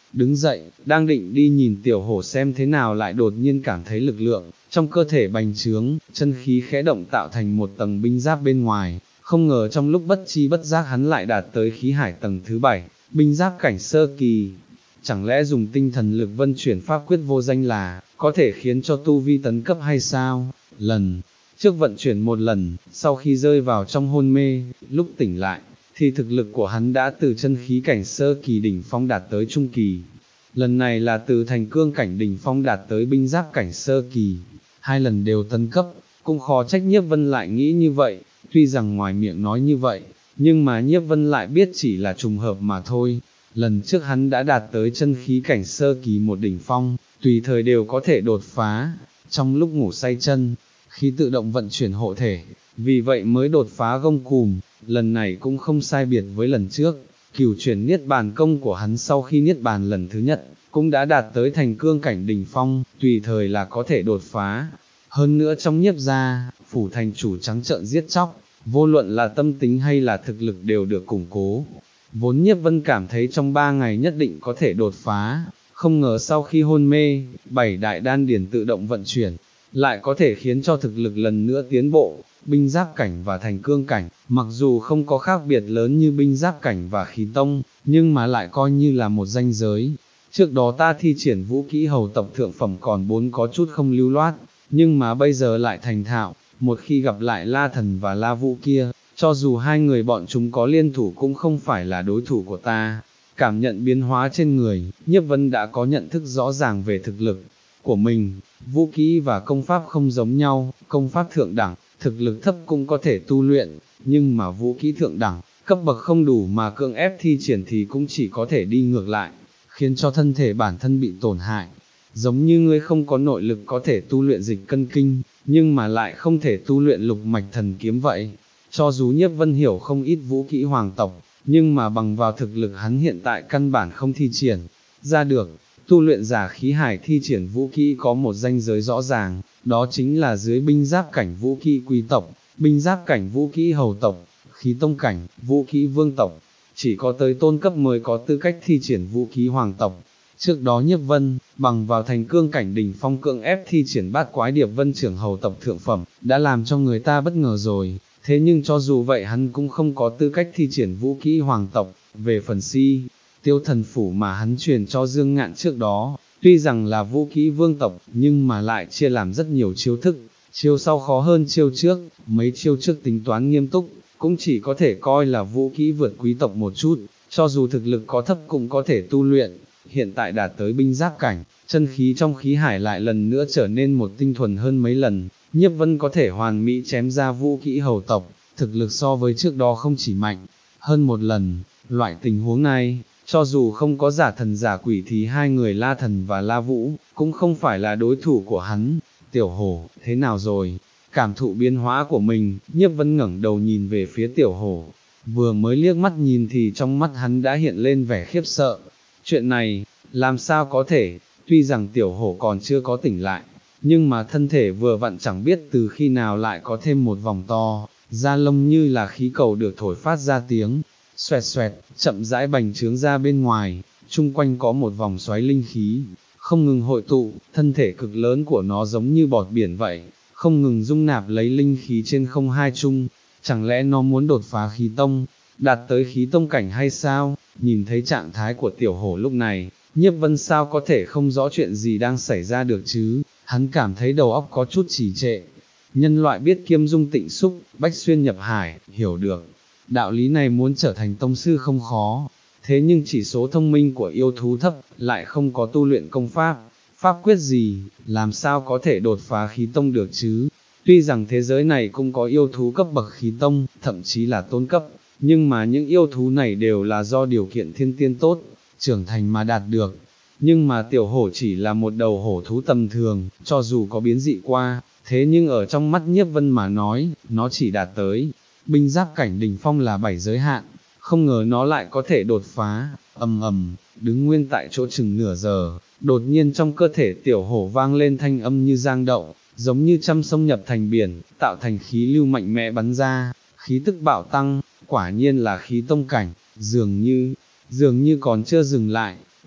A: đứng dậy, đang định đi nhìn tiểu hổ xem thế nào lại đột nhiên cảm thấy lực lượng trong cơ thể bành trướng, chân khí khẽ động tạo thành một tầng binh giáp bên ngoài, không ngờ trong lúc bất chi bất giác hắn lại đạt tới khí hải tầng thứ bảy, binh giáp cảnh sơ kỳ. Chẳng lẽ dùng tinh thần lực vân chuyển pháp quyết vô danh là có thể khiến cho tu vi tấn cấp hay sao? Lần trước vận chuyển một lần, sau khi rơi vào trong hôn mê, lúc tỉnh lại, thì thực lực của hắn đã từ chân khí cảnh sơ kỳ đỉnh phong đạt tới trung kỳ. Lần này là từ thành cương cảnh đỉnh phong đạt tới binh giáp cảnh sơ kỳ, hai lần đều tấn cấp, cũng khó trách Nhiếp Vân lại nghĩ như vậy, tuy rằng ngoài miệng nói như vậy, nhưng mà Nhiếp Vân lại biết chỉ là trùng hợp mà thôi. Lần trước hắn đã đạt tới chân khí cảnh sơ kỳ một đỉnh phong, tùy thời đều có thể đột phá, trong lúc ngủ say chân, khí tự động vận chuyển hộ thể, vì vậy mới đột phá gông cùm, lần này cũng không sai biệt với lần trước. Cửu chuyển niết bàn công của hắn sau khi niết bàn lần thứ nhất, cũng đã đạt tới thành cương cảnh đỉnh phong, tùy thời là có thể đột phá. Hơn nữa trong Nhiếp gia, phủ thành chủ trắng trợn giết chóc, vô luận là tâm tính hay là thực lực đều được củng cố. Vốn Nhiếp Vân cảm thấy trong ba ngày nhất định có thể đột phá, không ngờ sau khi hôn mê, bảy đại đan điển tự động vận chuyển, lại có thể khiến cho thực lực lần nữa tiến bộ. Binh giáp cảnh và thành cương cảnh, mặc dù không có khác biệt lớn như binh giáp cảnh và khí tông, nhưng mà lại coi như là một ranh giới. Trước đó ta thi triển vũ kỹ hầu tộc thượng phẩm còn bốn có chút không lưu loát, nhưng mà bây giờ lại thành thạo, một khi gặp lại La Thần và La Vũ kia, cho dù hai người bọn chúng có liên thủ cũng không phải là đối thủ của ta. Cảm nhận biến hóa trên người, Nhiếp Vân đã có nhận thức rõ ràng về thực lực của mình. Vũ kỹ và công pháp không giống nhau, công pháp thượng đẳng, thực lực thấp cũng có thể tu luyện, nhưng mà vũ kỹ thượng đẳng, cấp bậc không đủ mà cưỡng ép thi triển thì cũng chỉ có thể đi ngược lại, khiến cho thân thể bản thân bị tổn hại. Giống như ngươi không có nội lực có thể tu luyện dịch cân kinh, nhưng mà lại không thể tu luyện lục mạch thần kiếm vậy. Cho dù Nhiếp Vân hiểu không ít vũ kỹ hoàng tộc, nhưng mà bằng vào thực lực hắn hiện tại căn bản không thi triển ra được. Tu luyện giả khí hải thi triển vũ kỹ có một ranh giới rõ ràng, đó chính là dưới binh giáp cảnh vũ kỹ quý tộc, binh giáp cảnh vũ kỹ hầu tộc, khí tông cảnh, vũ kỹ vương tộc. Chỉ có tới tôn cấp mới có tư cách thi triển vũ kỹ hoàng tộc. Trước đó Nhiếp Vân, bằng vào thành cương cảnh đỉnh phong cưỡng ép thi triển bát quái điệp vân trưởng hầu tộc thượng phẩm, đã làm cho người ta bất ngờ rồi. Thế nhưng cho dù vậy hắn cũng không có tư cách thi triển vũ kỹ hoàng tộc. Về phần si tiêu thần phủ mà hắn truyền cho Dương Ngạn trước đó, tuy rằng là vũ kỹ vương tộc, nhưng mà lại chia làm rất nhiều chiêu thức, chiêu sau khó hơn chiêu trước, mấy chiêu trước tính toán nghiêm túc, cũng chỉ có thể coi là vũ kỹ vượt quý tộc một chút, cho dù thực lực có thấp cũng có thể tu luyện. Hiện tại đạt tới binh giáp cảnh, chân khí trong khí hải lại lần nữa trở nên một tinh thuần hơn mấy lần, Nhiếp Vân có thể hoàn mỹ chém ra vũ kỹ hầu tộc, thực lực so với trước đó không chỉ mạnh hơn một lần. Loại tình huống này, cho dù không có giả thần giả quỷ thì hai người La Thần và La Vũ, cũng không phải là đối thủ của hắn. Tiểu hổ, thế nào rồi? Cảm thụ biến hóa của mình, Nhiếp Vân ngẩng đầu nhìn về phía tiểu hổ, vừa mới liếc mắt nhìn thì trong mắt hắn đã hiện lên vẻ khiếp sợ. Chuyện này, làm sao có thể, tuy rằng tiểu hổ còn chưa có tỉnh lại, nhưng mà thân thể vừa vặn chẳng biết từ khi nào lại có thêm một vòng to, da lông như là khí cầu được thổi phát ra tiếng xoẹt xoẹt, chậm rãi bành trướng ra bên ngoài, chung quanh có một vòng xoáy linh khí, không ngừng hội tụ, thân thể cực lớn của nó giống như bọt biển vậy, không ngừng dung nạp lấy linh khí trên không hai chung. Chẳng lẽ nó muốn đột phá khí tông, đạt tới khí tông cảnh hay sao? Nhìn thấy trạng thái của tiểu hổ lúc này, Nhiếp Vân sao có thể không rõ chuyện gì đang xảy ra được chứ, hắn cảm thấy đầu óc có chút trì trệ. Nhân loại biết kiêm dung tịnh xúc, bách xuyên nhập hải, hiểu được. Đạo lý này muốn trở thành tông sư không khó, thế nhưng chỉ số thông minh của yêu thú thấp, lại không có tu luyện công pháp, pháp quyết gì, làm sao có thể đột phá khí tông được chứ? Tuy rằng thế giới này cũng có yêu thú cấp bậc khí tông, thậm chí là tôn cấp, nhưng mà những yêu thú này đều là do điều kiện thiên tiên tốt, trưởng thành mà đạt được. Nhưng mà tiểu hổ chỉ là một đầu hổ thú tầm thường, cho dù có biến dị qua, thế nhưng ở trong mắt Nhiếp Vân mà nói, nó chỉ đạt tới binh giáp cảnh đỉnh phong là bảy giới hạn, không ngờ nó lại có thể đột phá. Ầm ầm, đứng nguyên tại chỗ chừng nửa giờ, đột nhiên trong cơ thể tiểu hổ vang lên thanh âm như giang động, giống như trăm sông nhập thành biển, tạo thành khí lưu mạnh mẽ bắn ra, khí tức bạo tăng, quả nhiên là khí tông cảnh, dường như, dường như còn chưa dừng lại,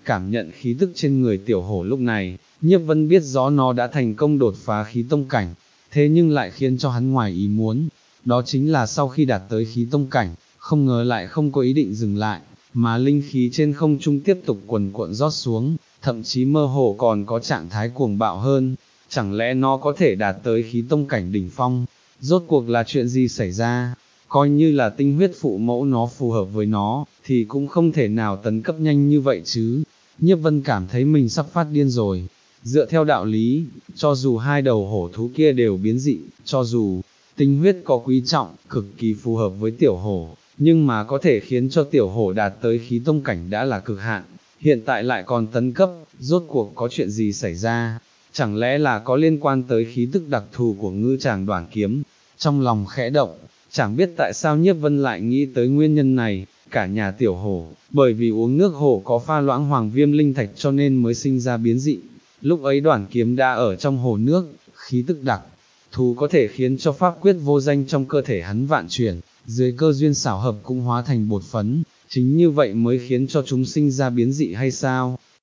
A: cảm nhận khí tức trên người tiểu hổ lúc này, Nhiếp Vân biết rõ nó đã thành công đột phá khí tông cảnh, thế nhưng lại khiến cho hắn ngoài ý muốn, đó chính là sau khi đạt tới khí tông cảnh, không ngờ lại không có ý định dừng lại, mà linh khí trên không trung tiếp tục quần cuộn rót xuống, thậm chí mơ hồ còn có trạng thái cuồng bạo hơn, chẳng lẽ nó có thể đạt tới khí tông cảnh đỉnh phong, rốt cuộc là chuyện gì xảy ra, coi như là tinh huyết phụ mẫu nó phù hợp với nó, thì cũng không thể nào tấn cấp nhanh như vậy chứ. Nhiếp Vân cảm thấy mình sắp phát điên rồi, dựa theo đạo lý, cho dù hai đầu hổ thú kia đều biến dị, cho dù tinh huyết có quý trọng, cực kỳ phù hợp với tiểu hổ, nhưng mà có thể khiến cho tiểu hổ đạt tới khí tông cảnh đã là cực hạn, hiện tại lại còn tấn cấp, rốt cuộc có chuyện gì xảy ra, chẳng lẽ là có liên quan tới khí tức đặc thù của ngư tràng đoản kiếm, trong lòng khẽ động, chẳng biết tại sao Nhiếp Vân lại nghĩ tới nguyên nhân này, cả nhà tiểu hổ, bởi vì uống nước hổ có pha loãng hoàng viêm linh thạch cho nên mới sinh ra biến dị, lúc ấy đoản kiếm đã ở trong hồ nước, khí tức đặc thù có thể khiến cho pháp quyết vô danh trong cơ thể hắn vạn chuyển, dưới cơ duyên xảo hợp cũng hóa thành bột phấn, chính như vậy mới khiến cho chúng sinh ra biến dị hay sao?